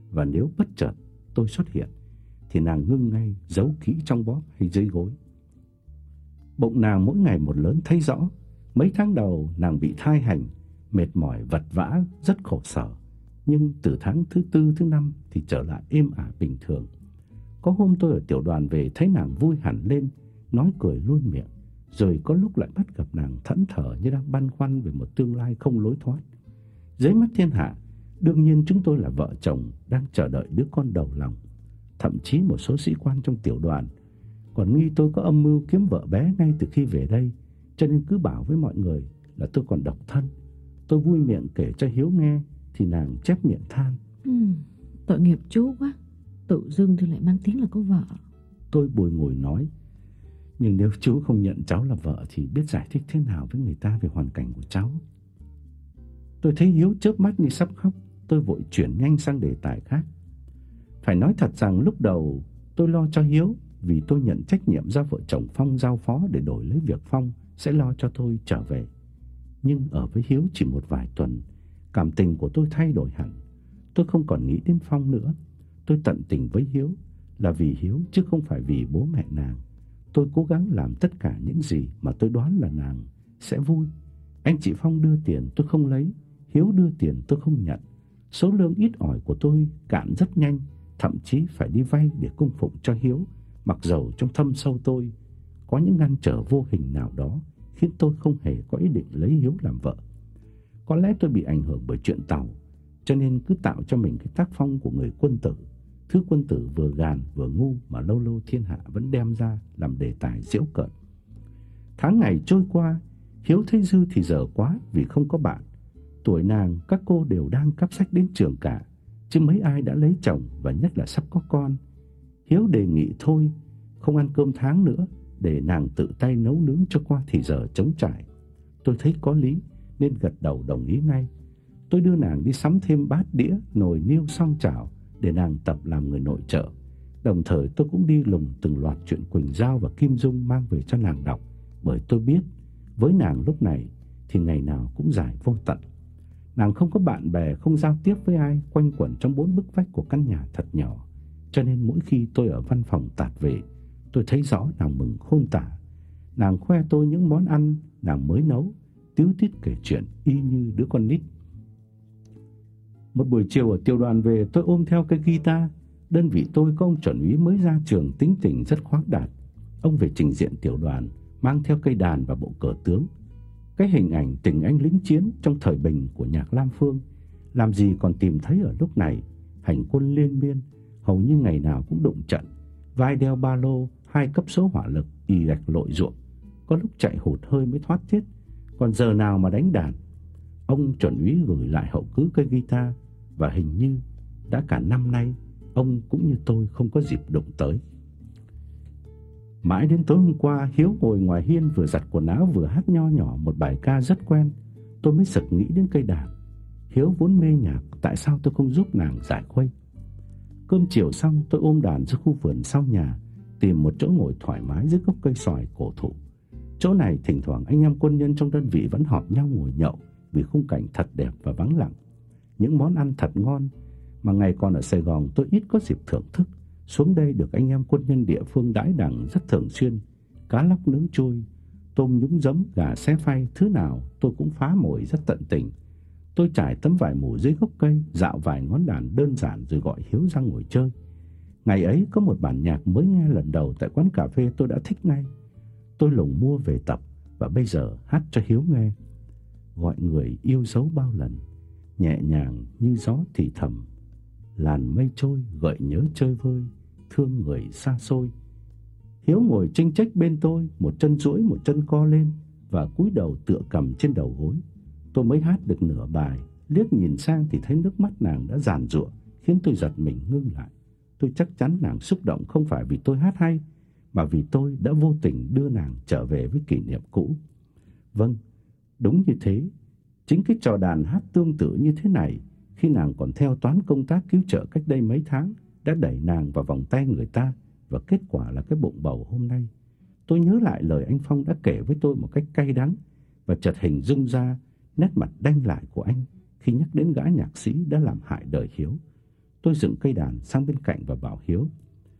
và nếu bất chợt tôi xuất hiện thì nàng ngưng ngay, giấu kỹ trong bóp hay dưới gối. Bụng nàng mỗi ngày một lớn thấy rõ. Mấy tháng đầu nàng bị thai hành, mệt mỏi vật vã, rất khổ sở. Nhưng từ tháng thứ tư, thứ năm thì trở lại êm ả bình thường. Có hôm tôi ở tiểu đoàn về thấy nàng vui hẳn lên, nói cười luôn miệng. Rồi có lúc lại bắt gặp nàng thẫn thờ như đang băn khoăn về một tương lai không lối thoát. Dưới mắt thiên hạ, đương nhiên chúng tôi là vợ chồng đang chờ đợi đứa con đầu lòng. Thậm chí một số sĩ quan trong tiểu đoàn còn nghi tôi có âm mưu kiếm vợ bé ngay từ khi về đây, cho nên cứ bảo với mọi người là tôi còn độc thân. Tôi vui miệng kể cho Hiếu nghe thì nàng chép miệng than. ừ, Tội nghiệp chú quá, tự dưng thì lại mang tiếng là có vợ. Tôi bùi ngùi nói, nhưng nếu chú không nhận cháu là vợ thì biết giải thích thế nào với người ta về hoàn cảnh của cháu. Tôi thấy Hiếu chớp mắt như sắp khóc. Tôi vội chuyển nhanh sang đề tài khác. Phải nói thật rằng lúc đầu tôi lo cho Hiếu, vì tôi nhận trách nhiệm do vợ chồng Phong giao phó để đổi lấy việc Phong sẽ lo cho tôi trở về. Nhưng ở với Hiếu chỉ một vài tuần, cảm tình của tôi thay đổi hẳn. Tôi không còn nghĩ đến Phong nữa. Tôi tận tình với Hiếu là vì Hiếu chứ không phải vì bố mẹ nàng. Tôi cố gắng làm tất cả những gì mà tôi đoán là nàng sẽ vui. Anh chị Phong đưa tiền tôi không lấy, Hiếu đưa tiền tôi không nhận. Số lương ít ỏi của tôi cạn rất nhanh, thậm chí phải đi vay để cung phụng cho Hiếu. Mặc dầu trong thâm sâu tôi có những ngăn trở vô hình nào đó khiến tôi không hề có ý định lấy Hiếu làm vợ. Có lẽ tôi bị ảnh hưởng bởi chuyện Tàu, cho nên cứ tạo cho mình cái tác phong của người quân tử. Thứ quân tử vừa gàn vừa ngu mà lâu lâu thiên hạ vẫn đem ra làm đề tài giễu cợt. Tháng ngày trôi qua, Hiếu thấy dư thì dở quá vì không có bạn. Tuổi nàng các cô đều đang cắp sách đến trường cả, chứ mấy ai đã lấy chồng và nhất là sắp có con. Hiếu đề nghị thôi, không ăn cơm tháng nữa, để nàng tự tay nấu nướng cho qua thì giờ trống trải. Tôi thấy có lý nên gật đầu đồng ý ngay. Tôi đưa nàng đi sắm thêm bát đĩa, nồi niêu song chảo để nàng tập làm người nội trợ. Đồng thời tôi cũng đi lùng từng loạt chuyện Quỳnh Giao và Kim Dung mang về cho nàng đọc, bởi tôi biết với nàng lúc này thì ngày nào cũng dài vô tận. Nàng không có bạn bè, không giao tiếp với ai, quanh quẩn trong bốn bức vách của căn nhà thật nhỏ. Cho nên mỗi khi tôi ở văn phòng tạt về, tôi thấy rõ nàng mừng khôn tả. Nàng khoe tôi những món ăn nàng mới nấu, tíu tít kể chuyện y như đứa con nít. Một buổi chiều ở tiểu đoàn về, tôi ôm theo cây guitar. Đơn vị tôi có ông chuẩn úy mới ra trường, tính tình rất khoáng đạt. Ông về trình diện tiểu đoàn, mang theo cây đàn và bộ cờ tướng. Cái hình ảnh tình anh lính chiến trong thời bình của nhạc Lam Phương làm gì còn tìm thấy ở lúc này. Hành quân liên miên, hầu như ngày nào cũng đụng trận, vai đeo ba lô, hai cấp số hỏa lực, ì gạch lội ruộng. Có lúc chạy hụt hơi mới thoát chết, còn giờ nào mà đánh đàn. Ông chuẩn úy gửi lại hậu cứ cây guitar, và hình như đã cả năm nay ông cũng như tôi không có dịp đụng tới. Mãi đến tối hôm qua, Hiếu ngồi ngoài hiên vừa giặt quần áo vừa hát nho nhỏ một bài ca rất quen, tôi mới sực nghĩ đến cây đàn. Hiếu vốn mê nhạc, tại sao tôi không giúp nàng giải khuây? Cơm chiều xong, tôi ôm đàn ra khu vườn sau nhà, tìm một chỗ ngồi thoải mái dưới gốc cây xoài cổ thụ. Chỗ này thỉnh thoảng anh em quân nhân trong đơn vị vẫn họp nhau ngồi nhậu vì khung cảnh thật đẹp và vắng lặng. Những món ăn thật ngon mà ngày còn ở Sài Gòn tôi ít có dịp thưởng thức, xuống đây được anh em quân nhân địa phương đãi đẳng rất thường xuyên. Cá lóc nướng trôi, tôm nhúng giấm, gà xé phay, thứ nào tôi cũng phá mồi rất tận tình. Tôi trải tấm vải mù dưới gốc cây, dạo vài ngón đàn đơn giản rồi gọi Hiếu ra ngồi chơi. Ngày ấy có một bản nhạc mới nghe lần đầu tại quán cà phê tôi đã thích ngay. Tôi lùng mua về tập và bây giờ hát cho Hiếu nghe. Gọi người yêu dấu bao lần, nhẹ nhàng như gió thì thầm. Làn mây trôi gợi nhớ chơi vơi, thương người xa xôi. Hiếu ngồi chênh chếch bên tôi, một chân duỗi một chân co lên và cúi đầu tựa cầm trên đầu gối. Tôi mới hát được nửa bài, liếc nhìn sang thì thấy nước mắt nàng đã giàn giụa, khiến tôi giật mình ngưng lại. Tôi chắc chắn nàng xúc động không phải vì tôi hát hay, mà vì tôi đã vô tình đưa nàng trở về với kỷ niệm cũ. Vâng, đúng như thế. Chính cái trò đàn hát tương tự như thế này, khi nàng còn theo toán công tác cứu trợ cách đây mấy tháng, đã đẩy nàng vào vòng tay người ta, và kết quả là cái bụng bầu hôm nay. Tôi nhớ lại lời anh Phong đã kể với tôi một cách cay đắng, và chợt hình dung ra nét mặt đanh lại của anh khi nhắc đến gã nhạc sĩ đã làm hại đời Hiếu. Tôi dựng cây đàn sang bên cạnh và bảo Hiếu: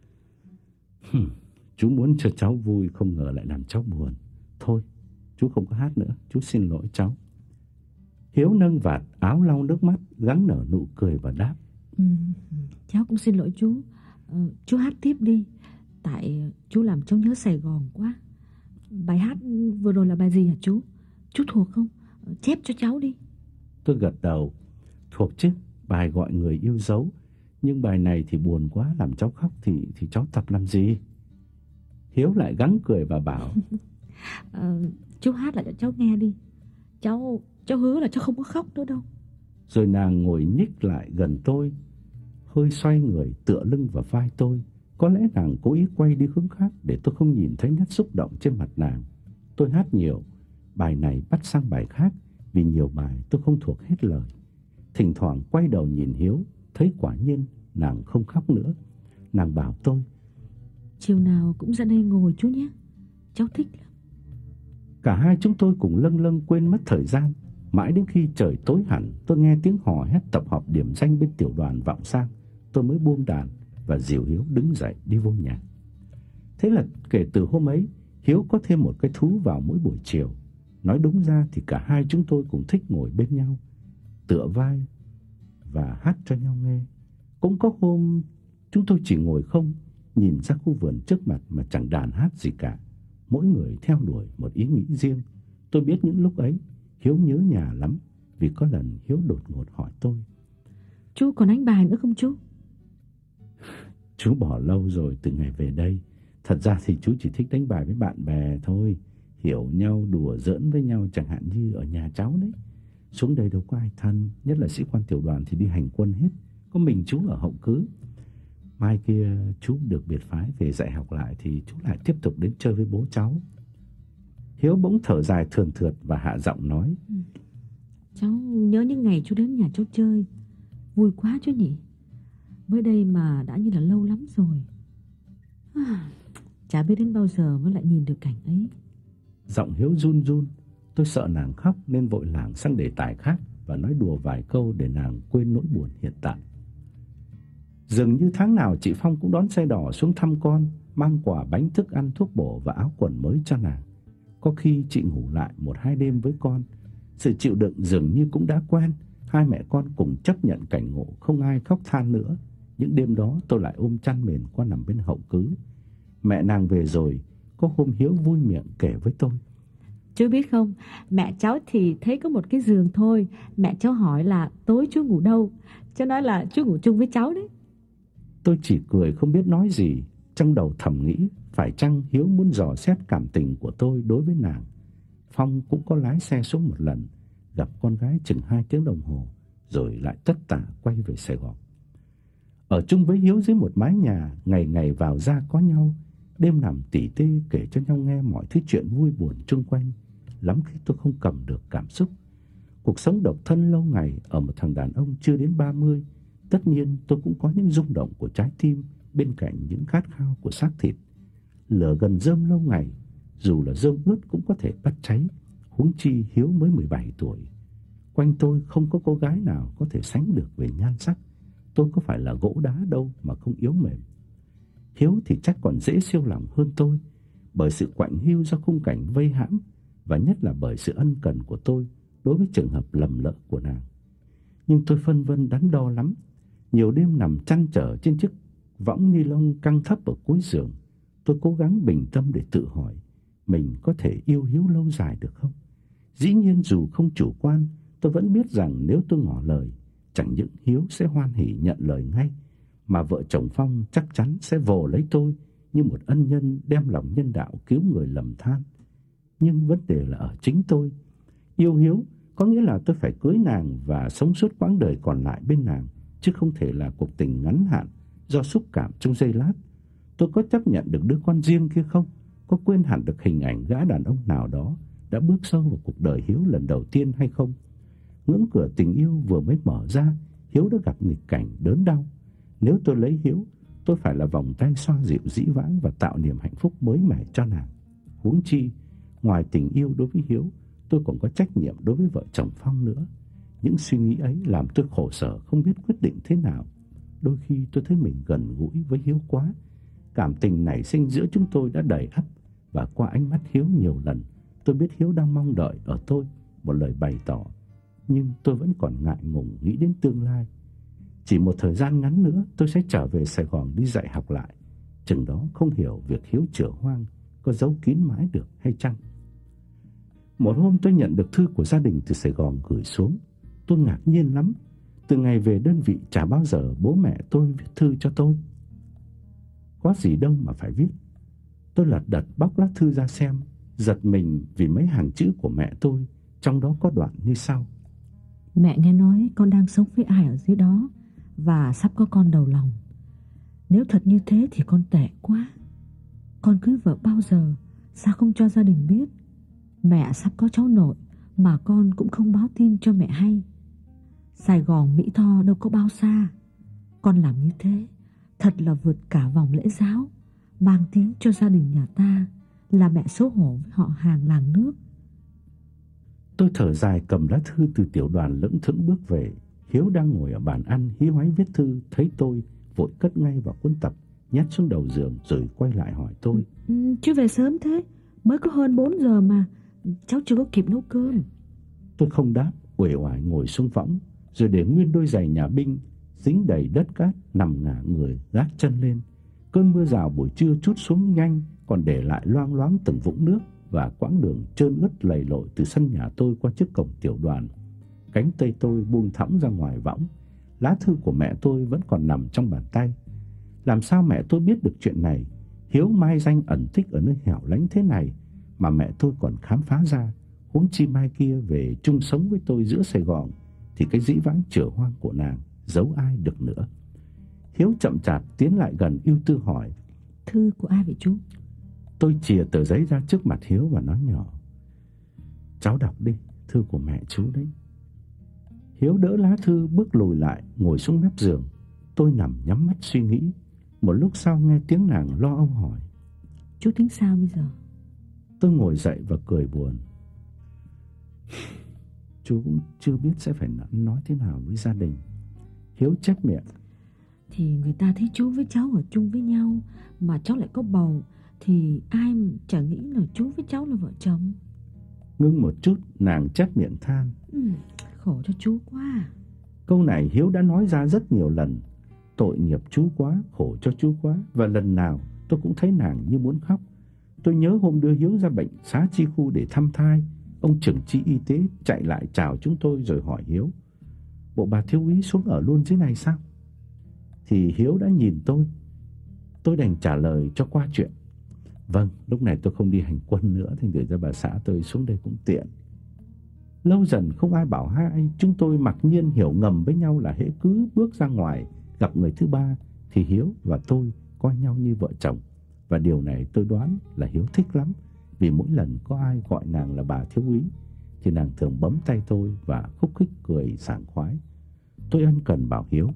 Chú muốn cho cháu vui, không ngờ lại làm cháu buồn. Thôi, chú không có hát nữa, chú xin lỗi cháu. Hiếu nâng vạt áo lau nước mắt, gắng nở nụ cười và đáp: ừ, Cháu cũng xin lỗi chú. ờ, Chú hát tiếp đi. Tại chú làm cháu nhớ Sài Gòn quá. Bài hát vừa rồi là bài gì hả chú? Chú thuộc không? Chép cho cháu đi. Tôi gật đầu: Thuộc chứ, bài gọi người yêu dấu. Nhưng bài này thì buồn quá, làm cháu khóc thì thì cháu tập làm gì? Hiếu lại gắng cười và bảo: ờ, Chú hát lại cho cháu nghe đi. Cháu cháu hứa là cháu không có khóc nữa đâu. Rồi nàng ngồi nhích lại gần tôi, hơi xoay người tựa lưng vào vai tôi. Có lẽ nàng cố ý quay đi hướng khác để tôi không nhìn thấy nét xúc động trên mặt nàng. Tôi hát nhiều, bài này bắt sang bài khác, vì nhiều bài tôi không thuộc hết lời. Thỉnh thoảng quay đầu nhìn Hiếu, thấy quả nhiên nàng không khóc nữa. Nàng bảo tôi: Chiều nào cũng ra đây ngồi chú nhé, cháu thích lắm. Cả hai chúng tôi cùng lâng lâng quên mất thời gian. Mãi đến khi trời tối hẳn, tôi nghe tiếng hò hét tập hợp điểm danh bên tiểu đoàn vọng sang, tôi mới buông đàn và dìu Hiếu đứng dậy đi vô nhà. Thế là kể từ hôm ấy, Hiếu có thêm một cái thú vào mỗi buổi chiều. Nói đúng ra thì cả hai chúng tôi cũng thích ngồi bên nhau, tựa vai và hát cho nhau nghe. Cũng có hôm chúng tôi chỉ ngồi không, nhìn ra khu vườn trước mặt mà chẳng đàn hát gì cả. Mỗi người theo đuổi một ý nghĩ riêng. Tôi biết những lúc ấy Hiếu nhớ nhà lắm, vì có lần Hiếu đột ngột hỏi tôi: Chú còn đánh bài nữa không chú? Chú bỏ lâu rồi, từ ngày về đây. Thật ra thì chú chỉ thích đánh bài với bạn bè thôi, hiểu nhau, đùa giỡn với nhau, chẳng hạn như ở nhà cháu đấy. Xuống đây đâu có ai thân, nhất là sĩ quan tiểu đoàn thì đi hành quân hết, có mình chú ở hậu cứ. Mai kia chú được biệt phái về dạy học lại thì chú lại tiếp tục đến chơi với bố cháu. Hiếu bỗng thở dài thườn thượt và hạ giọng nói: ừ. Cháu nhớ những ngày chú đến nhà cháu chơi, vui quá chú nhỉ. Mới đây mà đã như là lâu lắm rồi. à, Chả biết đến bao giờ mới lại nhìn được cảnh ấy. Giọng Hiếu run run. Tôi sợ nàng khóc nên vội lảng sang đề tài khác và nói đùa vài câu để nàng quên nỗi buồn hiện tại. Dường như tháng nào chị Phong cũng đón xe đỏ xuống thăm con, mang quà bánh, thức ăn, thuốc bổ và áo quần mới cho nàng. Có khi chị ngủ lại một hai đêm với con. Sự chịu đựng dường như cũng đã quen. Hai mẹ con cùng chấp nhận cảnh ngộ, không ai khóc than nữa. Những đêm đó tôi lại ôm chăn mền qua nằm bên hậu cứ. Mẹ nàng về rồi, có hôm Hiếu vui miệng kể với tôi: Chú biết không, mẹ cháu thì thấy có một cái giường thôi. Mẹ cháu hỏi là tối chú ngủ đâu, cháu nói là chú ngủ chung với cháu đấy. Tôi chỉ cười không biết nói gì. Trong đầu thầm nghĩ phải chăng Hiếu muốn dò xét cảm tình của tôi đối với nàng. Phong cũng có lái xe xuống một lần, gặp con gái chừng hai tiếng đồng hồ, rồi lại tất tả quay về Sài Gòn. Ở chung với Hiếu dưới một mái nhà, ngày ngày vào ra có nhau, đêm nằm tỉ tê kể cho nhau nghe mọi thứ chuyện vui buồn chung quanh. Lắm khi tôi không cầm được cảm xúc. Cuộc sống độc thân lâu ngày ở một thằng đàn ông chưa đến ba mươi, tất nhiên tôi cũng có những rung động của trái tim bên cạnh những khát khao của xác thịt. Lửa gần rơm lâu ngày, dù là rơm ướt cũng có thể bắt cháy, huống chi Hiếu mới mười bảy tuổi. Quanh tôi không có cô gái nào có thể sánh được về nhan sắc. Tôi có phải là gỗ đá đâu mà không yếu mềm. Hiếu thì chắc còn dễ siêu lòng hơn tôi, bởi sự quạnh hiu do khung cảnh vây hãm, và nhất là bởi sự ân cần của tôi đối với trường hợp lầm lỡ của nàng. Nhưng tôi phân vân đắn đo lắm. Nhiều đêm nằm trăn trở trên chiếc võng ni lông căng thấp ở cuối giường, tôi cố gắng bình tâm để tự hỏi mình có thể yêu Hiếu lâu dài được không. Dĩ nhiên dù không chủ quan, tôi vẫn biết rằng nếu tôi ngỏ lời, chẳng những Hiếu sẽ hoan hỉ nhận lời ngay, mà vợ chồng Phong chắc chắn sẽ vồ lấy tôi như một ân nhân đem lòng nhân đạo cứu người lầm than. Nhưng vấn đề là ở chính tôi. Yêu Hiếu có nghĩa là tôi phải cưới nàng và sống suốt quãng đời còn lại bên nàng, chứ không thể là cuộc tình ngắn hạn do xúc cảm trong giây lát. Tôi có chấp nhận được đứa con riêng kia không? Có quên hẳn được hình ảnh gã đàn ông nào đó đã bước sâu vào cuộc đời Hiếu lần đầu tiên hay không? Ngưỡng cửa tình yêu vừa mới mở ra, Hiếu đã gặp nghịch cảnh đớn đau. Nếu tôi lấy Hiếu, tôi phải là vòng tay xoa dịu dĩ vãng và tạo niềm hạnh phúc mới mẻ cho nàng. Huống chi, ngoài tình yêu đối với Hiếu, tôi còn có trách nhiệm đối với vợ chồng Phong nữa. Những suy nghĩ ấy làm tôi khổ sở không biết quyết định thế nào. đôi khi tôi thấy mình gần gũi với Hiếu quá. Cảm tình nảy sinh giữa chúng tôi đã đầy ắp, và qua ánh mắt Hiếu nhiều lần, tôi biết Hiếu đang mong đợi ở tôi một lời bày tỏ. Nhưng tôi vẫn còn ngại ngùng nghĩ đến tương lai. Chỉ một thời gian ngắn nữa tôi sẽ trở về Sài Gòn đi dạy học lại. Chừng đó không hiểu việc Hiếu chữa hoang có giấu kín mãi được hay chăng. Một hôm tôi nhận được thư của gia đình từ Sài Gòn gửi xuống. Tôi ngạc nhiên lắm. Từ ngày về đơn vị chả bao giờ bố mẹ tôi viết thư cho tôi. Có gì đâu mà phải viết. Tôi lật đật bóc lá thư ra xem, giật mình vì mấy hàng chữ của mẹ tôi, trong đó có đoạn như sau: Mẹ nghe nói con đang sống với ai ở dưới đó và sắp có con đầu lòng. Nếu thật như thế thì con tệ quá. Con cưới vợ bao giờ, sao không cho gia đình biết? Mẹ sắp có cháu nội mà con cũng không báo tin cho mẹ hay. Sài Gòn Mỹ Tho đâu có bao xa. Con làm như thế thật là vượt cả vòng lễ giáo, mang tiếng cho gia đình nhà ta là mẹ xấu hổ với họ hàng làng nước. Tôi thở dài cầm lá thư từ tiểu đoàn lững thững bước về. Hiếu đang ngồi ở bàn ăn hí hoáy viết thư, thấy tôi vội cất ngay vào cuốn tập, nhét xuống đầu giường rồi quay lại hỏi tôi: ừ, Chứ về sớm thế, mới có hơn bốn giờ mà, cháu chưa có kịp nấu cơm. Tôi không đáp, uể oải ngồi xuống võng, rồi để nguyên đôi giày nhà binh dính đầy đất cát nằm ngả người gác chân lên. Cơn mưa rào buổi trưa trút xuống nhanh, còn để lại loang loáng từng vũng nước và quãng đường trơn ướt lầy lội từ sân nhà tôi qua trước cổng tiểu đoàn. Cánh tay tôi buông thõng ra ngoài võng. Lá thư của mẹ tôi vẫn còn nằm trong bàn tay. Làm sao mẹ tôi biết được chuyện này? Hiếu mai danh ẩn tích ở nơi hẻo lánh thế này mà mẹ tôi còn khám phá ra. Huống chi mai kia về chung sống với tôi giữa Sài Gòn thì cái dĩ vãng chửa hoang của nàng giấu ai được nữa. Hiếu chậm chạp tiến lại gần ưu tư hỏi: Thư của ai vậy chú? Tôi chìa tờ giấy ra trước mặt Hiếu và nói nhỏ: Cháu đọc đi, thư của mẹ chú đấy. Hiếu đỡ lá thư bước lùi lại, ngồi xuống mép giường. Tôi nằm nhắm mắt suy nghĩ. Một lúc sau nghe tiếng nàng lo âu hỏi: Chú tính sao bây giờ? Tôi ngồi dậy và cười buồn. Chú cũng chưa biết sẽ phải nói thế nào với gia đình. Hiếu chép miệng: Thì người ta thấy chú với cháu ở chung với nhau, mà cháu lại có bầu, thì ai chả nghĩ là chú với cháu là vợ chồng. Ngưng một chút, nàng chép miệng than: ừ, Khổ cho chú quá. Câu này Hiếu đã nói ra rất nhiều lần. Tội nghiệp chú quá, khổ cho chú quá. Và lần nào tôi cũng thấy nàng như muốn khóc. Tôi nhớ hôm đưa Hiếu ra bệnh xá chi khu để thăm thai, ông trưởng chi y tế chạy lại chào chúng tôi rồi hỏi Hiếu: Bộ bà thiếu úy xuống ở luôn dưới này sao? Thì Hiếu đã nhìn tôi. Tôi đành trả lời cho qua chuyện: Vâng, lúc này tôi không đi hành quân nữa, thành thử ra bà xã tôi xuống đây cũng tiện. Lâu dần không ai bảo hai, chúng tôi mặc nhiên hiểu ngầm với nhau là hễ cứ bước ra ngoài gặp người thứ ba thì Hiếu và tôi coi nhau như vợ chồng. Và điều này tôi đoán là Hiếu thích lắm, vì mỗi lần có ai gọi nàng là bà thiếu úy thì nàng thường bấm tay tôi và khúc khích cười sảng khoái. Tôi ân cần bảo Hiếu: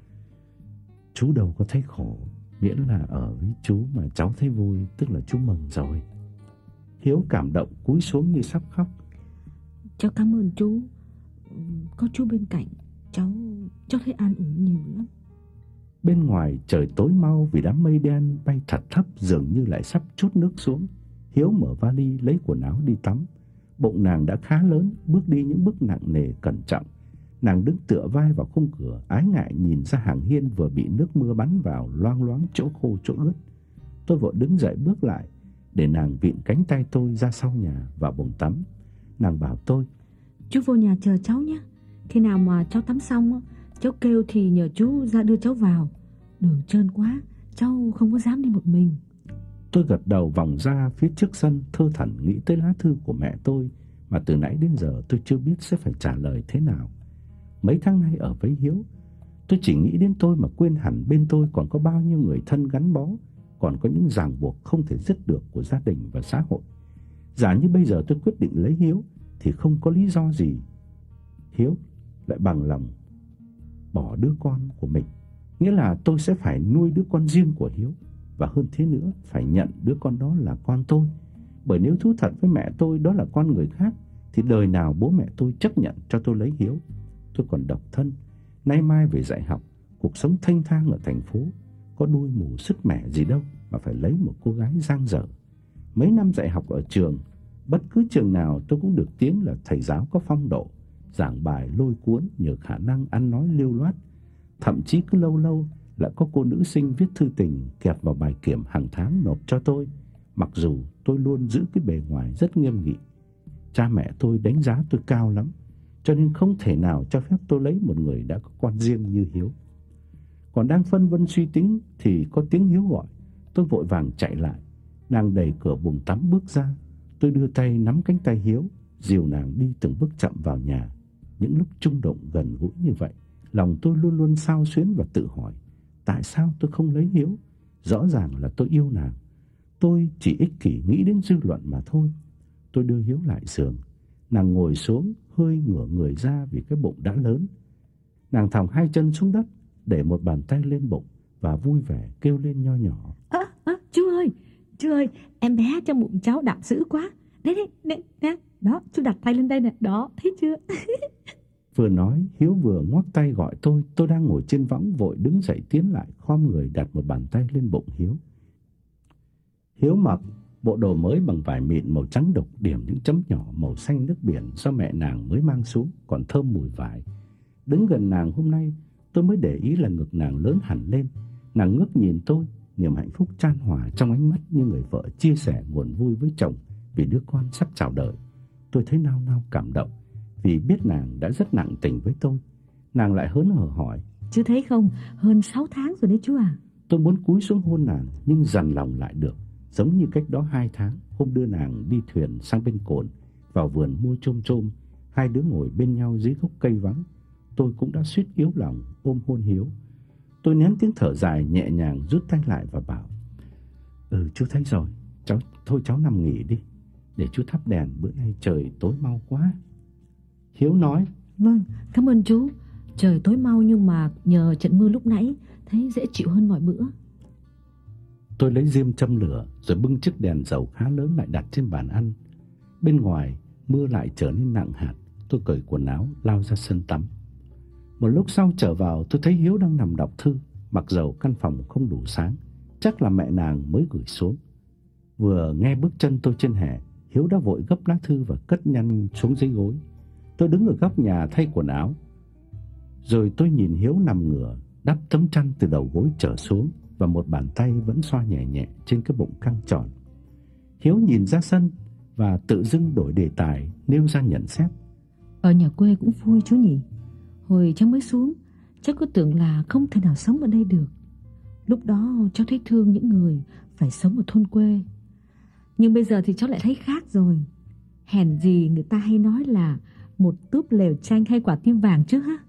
Chú đâu có thấy khổ, miễn là ở với chú mà cháu thấy vui, tức là chú mừng rồi. Hiếu cảm động cúi xuống như sắp khóc. Cháu cảm ơn chú. Có chú bên cạnh, cháu cháu thấy an ủi nhiều lắm. Bên ngoài trời tối mau vì đám mây đen bay thật thấp, dường như lại sắp trút nước xuống. Hiếu mở vali lấy quần áo đi tắm. Bụng nàng đã khá lớn, bước đi những bước nặng nề cẩn trọng. Nàng đứng tựa vai vào khung cửa, ái ngại nhìn ra hàng hiên vừa bị nước mưa bắn vào, loang loáng chỗ khô chỗ ướt. Tôi vội đứng dậy bước lại để nàng vịn cánh tay tôi ra sau nhà vào bồn tắm. Nàng bảo tôi: Chú vô nhà chờ cháu nhé. Khi nào mà cháu tắm xong, cháu kêu thì nhờ chú ra đưa cháu vào. Đường trơn quá, cháu không có dám đi một mình. Tôi gật đầu vòng ra phía trước sân, thơ thẩn nghĩ tới lá thư của mẹ tôi mà từ nãy đến giờ tôi chưa biết sẽ phải trả lời thế nào. Mấy tháng nay ở với Hiếu, tôi chỉ nghĩ đến tôi mà quên hẳn bên tôi còn có bao nhiêu người thân gắn bó, còn có những ràng buộc không thể dứt được của gia đình và xã hội. Giả như bây giờ tôi quyết định lấy Hiếu thì không có lý do gì Hiếu lại bằng lòng bỏ đứa con của mình. Nghĩa là tôi sẽ phải nuôi đứa con riêng của Hiếu, và hơn thế nữa phải nhận đứa con đó là con tôi. Bởi nếu thú thật với mẹ tôi đó là con người khác thì đời nào bố mẹ tôi chấp nhận cho tôi lấy Hiếu. Tôi còn độc thân, nay mai về dạy học, Cuộc sống thênh thang ở thành phố có đuôi mù sứt mẻ gì đâu mà phải lấy một cô gái dang dở. Mấy năm dạy học ở trường, bất cứ trường nào tôi cũng được tiếng là thầy giáo có phong độ, giảng bài lôi cuốn nhờ khả năng ăn nói lưu loát. Thậm chí cứ lâu lâu lại có cô nữ sinh viết thư tình kẹp vào bài kiểm hàng tháng nộp cho tôi, mặc dù tôi luôn giữ cái bề ngoài rất nghiêm nghị. Cha mẹ tôi đánh giá tôi cao lắm, cho nên không thể nào cho phép tôi lấy một người đã có con riêng như Hiếu. Còn đang phân vân suy tính thì có tiếng Hiếu gọi. Tôi vội vàng chạy lại. Nàng đẩy cửa buồng tắm bước ra. Tôi đưa tay nắm cánh tay Hiếu, dìu nàng đi từng bước chậm vào nhà. Những lúc chung động gần gũi như vậy, lòng tôi luôn luôn xao xuyến và tự hỏi, tại sao tôi không lấy Hiếu? Rõ ràng là tôi yêu nàng. Tôi chỉ ích kỷ nghĩ đến dư luận mà thôi. Tôi đưa Hiếu lại giường. Nàng ngồi xuống, hơi ngửa người ra vì cái bụng đã lớn. Nàng thòng hai chân xuống đất, để một bàn tay lên bụng và vui vẻ kêu lên nho nhỏ. Ơ, ơ, chú ơi, chú ơi, em bé trong bụng cháu đạp dữ quá. Đấy, đấy, đấy, đấy. Đó, chú đặt tay lên đây nè, đó, thấy chưa? Vừa nói, Hiếu vừa ngoắc tay gọi tôi. Tôi đang ngồi trên võng vội đứng dậy tiến lại, khom người đặt một bàn tay lên bụng Hiếu. Hiếu mặc bộ đồ mới bằng vải mịn màu trắng đục, điểm những chấm nhỏ màu xanh nước biển do mẹ nàng mới mang xuống, còn thơm mùi vải. Đứng gần nàng hôm nay, tôi mới để ý là ngực nàng lớn hẳn lên. Nàng ngước nhìn tôi, niềm hạnh phúc chan hòa trong ánh mắt như người vợ chia sẻ nguồn vui với chồng vì đứa con sắp chào đời. Tôi thấy nao nao cảm động vì biết nàng đã rất nặng tình với tôi. Nàng lại hớn hở hỏi, chú thấy không, hơn sáu tháng rồi đấy chú à. Tôi muốn cúi xuống hôn nàng nhưng dằn lòng lại được. Giống như cách đó hai tháng, hôm đưa nàng đi thuyền sang bên cồn, vào vườn mua chôm chôm, hai đứa ngồi bên nhau dưới gốc cây vắng, tôi cũng đã suýt yếu lòng ôm hôn Hiếu. Tôi nén tiếng thở dài nhẹ nhàng rút tay lại và bảo, Ừ chú thấy rồi, cháu thôi cháu nằm nghỉ đi, để chú thắp đèn, bữa nay trời tối mau quá. Hiếu nói, Vâng, cảm ơn chú. Trời tối mau nhưng mà nhờ trận mưa lúc nãy thấy dễ chịu hơn mọi bữa. Tôi lấy diêm châm lửa rồi bưng chiếc đèn dầu khá lớn lại đặt trên bàn ăn. Bên ngoài mưa lại trở nên nặng hạt. Tôi cởi quần áo lao ra sân tắm. Một lúc sau trở vào, tôi thấy Hiếu đang nằm đọc thư, mặc dầu căn phòng không đủ sáng, chắc là mẹ nàng mới gửi xuống. Vừa nghe bước chân tôi trên hè, Hiếu đã vội gấp lá thư và cất nhanh xuống dưới gối. Tôi đứng ở góc nhà thay quần áo, rồi tôi nhìn Hiếu nằm ngửa, đắp tấm chăn từ đầu gối trở xuống, và một bàn tay vẫn xoa nhẹ nhẹ trên cái bụng căng tròn. Hiếu nhìn ra sân và tự dưng đổi đề tài, nêu ra nhận xét. Ở nhà quê cũng vui chú nhỉ. Hồi cháu mới xuống, cháu cứ tưởng là không thể nào sống ở đây được. Lúc đó cháu thấy thương những người phải sống ở thôn quê. Nhưng bây giờ thì cháu lại thấy khác rồi. Hèn gì người ta hay nói là một túp lều tranh hay quả tim vàng chứ ha.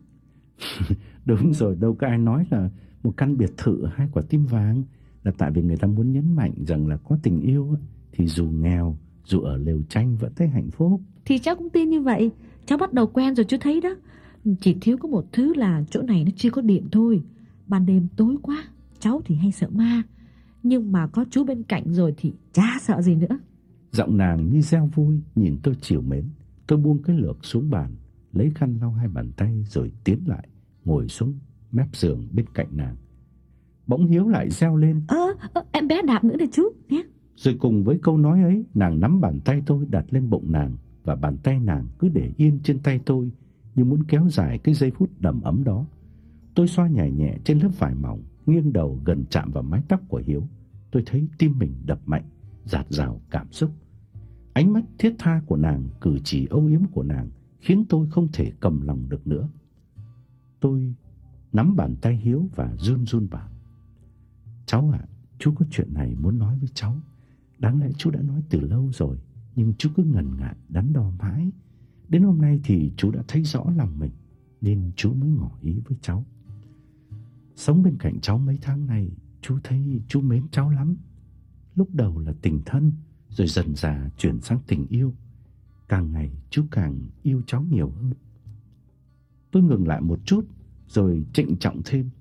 Đúng rồi, đâu có ai nói là một căn biệt thự hay quả tim vàng, là tại vì người ta muốn nhấn mạnh rằng là có tình yêu thì dù nghèo, dù ở lều tranh vẫn thấy hạnh phúc. Thì cháu cũng tin như vậy. Cháu bắt đầu quen rồi chú thấy đó. Chỉ thiếu có một thứ là chỗ này nó chưa có điện thôi. Ban đêm tối quá, cháu thì hay sợ ma, nhưng mà có chú bên cạnh rồi thì chả sợ gì nữa. Giọng nàng như reo vui, nhìn tôi trìu mến. Tôi buông cái lược xuống bàn, lấy khăn lau hai bàn tay rồi tiến lại, ngồi xuống mép giường bên cạnh nàng. Bỗng Hiếu lại reo lên, Ơ, à, em bé đạp nữa này chú nhé. Rồi cùng với câu nói ấy, nàng nắm bàn tay tôi đặt lên bụng nàng, và bàn tay nàng cứ để yên trên tay tôi như muốn kéo dài cái giây phút đầm ấm đó. Tôi xoa nhẹ nhẹ trên lớp vải mỏng, nghiêng đầu gần chạm vào mái tóc của Hiếu. Tôi thấy tim mình đập mạnh, dạt dào cảm xúc. Ánh mắt thiết tha của nàng, cử chỉ âu yếm của nàng khiến tôi không thể cầm lòng được nữa. Tôi nắm bàn tay Hiếu và run run bảo, Cháu ạ, à, chú có chuyện này muốn nói với cháu. Đáng lẽ chú đã nói từ lâu rồi, nhưng chú cứ ngần ngại đắn đo mãi. Đến hôm nay thì chú đã thấy rõ lòng mình, nên chú mới ngỏ ý với cháu. Sống bên cạnh cháu mấy tháng này, chú thấy chú mến cháu lắm. Lúc đầu là tình thân, rồi dần dà chuyển sang tình yêu. Càng ngày chú càng yêu cháu nhiều hơn. Tôi ngừng lại một chút, rồi trịnh trọng thêm.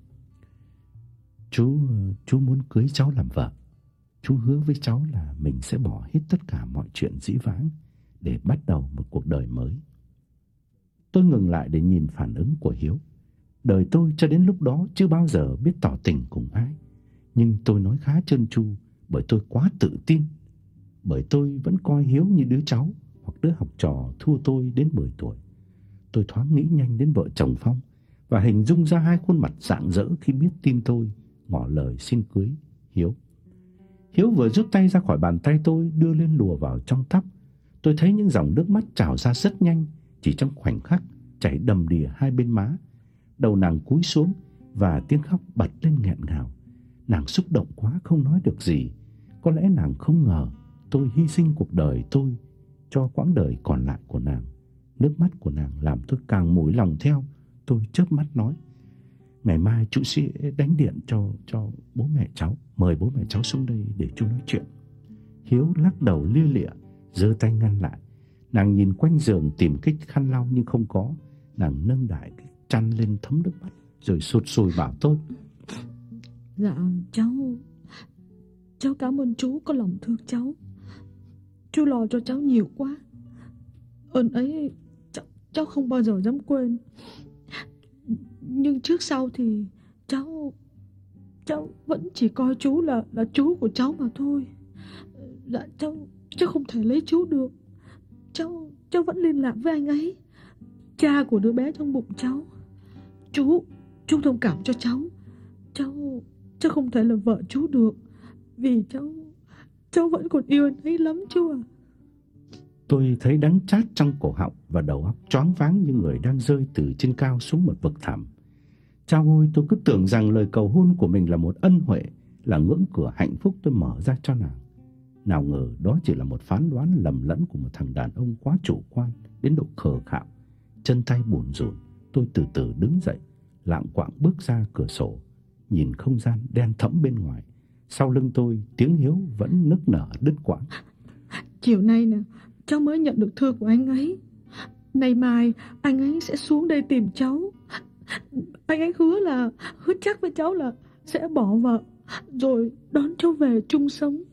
Chú, chú muốn cưới cháu làm vợ. Chú hứa với cháu là mình sẽ bỏ hết tất cả mọi chuyện dĩ vãng để bắt đầu một cuộc đời mới. Tôi ngừng lại để nhìn phản ứng của Hiếu. Đời tôi cho đến lúc đó chưa bao giờ biết tỏ tình cùng ai. Nhưng tôi nói khá trơn tru bởi tôi quá tự tin. Bởi tôi vẫn coi Hiếu như đứa cháu hoặc đứa học trò thua tôi đến mười tuổi. Tôi thoáng nghĩ nhanh đến vợ chồng Phong và hình dung ra hai khuôn mặt rạng rỡ khi biết tin tôi ngỏ lời xin cưới Hiếu. Hiếu vừa rút tay ra khỏi bàn tay tôi, đưa lên lùa vào trong tóc. Tôi thấy những dòng nước mắt trào ra rất nhanh, chỉ trong khoảnh khắc chảy đầm đìa hai bên má. Đầu nàng cúi xuống và tiếng khóc bật lên nghẹn ngào. Nàng xúc động quá không nói được gì. Có lẽ nàng không ngờ tôi hy sinh cuộc đời tôi cho quãng đời còn lại của nàng. Nước mắt của nàng làm tôi càng mủi lòng theo. Tôi chớp mắt nói: "Ngày mai chú sẽ đánh điện cho cho bố mẹ cháu, mời bố mẹ cháu xuống đây để chú nói chuyện." Hiếu lắc đầu lia lịa, giơ tay ngăn lại. Nàng nhìn quanh giường tìm cái khăn lau nhưng không có. Nàng nâng đại cái chăn lên thấm nước mắt rồi sụt sùi bảo tôi: "Dạ cháu Cháu cảm ơn chú có lòng thương cháu. Chú lo cho cháu nhiều quá. Ơn ấy cháu, cháu không bao giờ dám quên. Nhưng trước sau thì cháu Cháu vẫn chỉ coi chú là là chú của cháu mà thôi. Dạ cháu Cháu không thể lấy chú được. Cháu Cháu vẫn liên lạc với anh ấy, cha của đứa bé trong bụng cháu. Chú Chú thông cảm cho cháu. Cháu Cháu không thể là vợ chú được, vì cháu Cháu vẫn còn yêu anh ấy lắm chú à." Tôi thấy đắng chát trong cổ họng và đầu óc choáng váng như người đang rơi từ trên cao xuống một vực thẳm. Chao ôi, tôi cứ tưởng rằng lời cầu hôn của mình là một ân huệ, là ngưỡng cửa hạnh phúc tôi mở ra cho nàng. Nào ngờ đó chỉ là một phán đoán lầm lẫn của một thằng đàn ông quá chủ quan đến độ khờ khạo. Chân tay bủn rủn, tôi từ từ đứng dậy, lạng quạng bước ra cửa sổ, nhìn không gian đen thẫm bên ngoài. Sau lưng tôi, tiếng Hiếu vẫn nức nở đứt quãng: "Chiều nay nè, cháu mới nhận được thư của anh ấy. Nay mai anh ấy sẽ xuống đây tìm cháu. Anh ấy hứa là Hứa chắc với cháu là sẽ bỏ vợ rồi đón cháu về chung sống.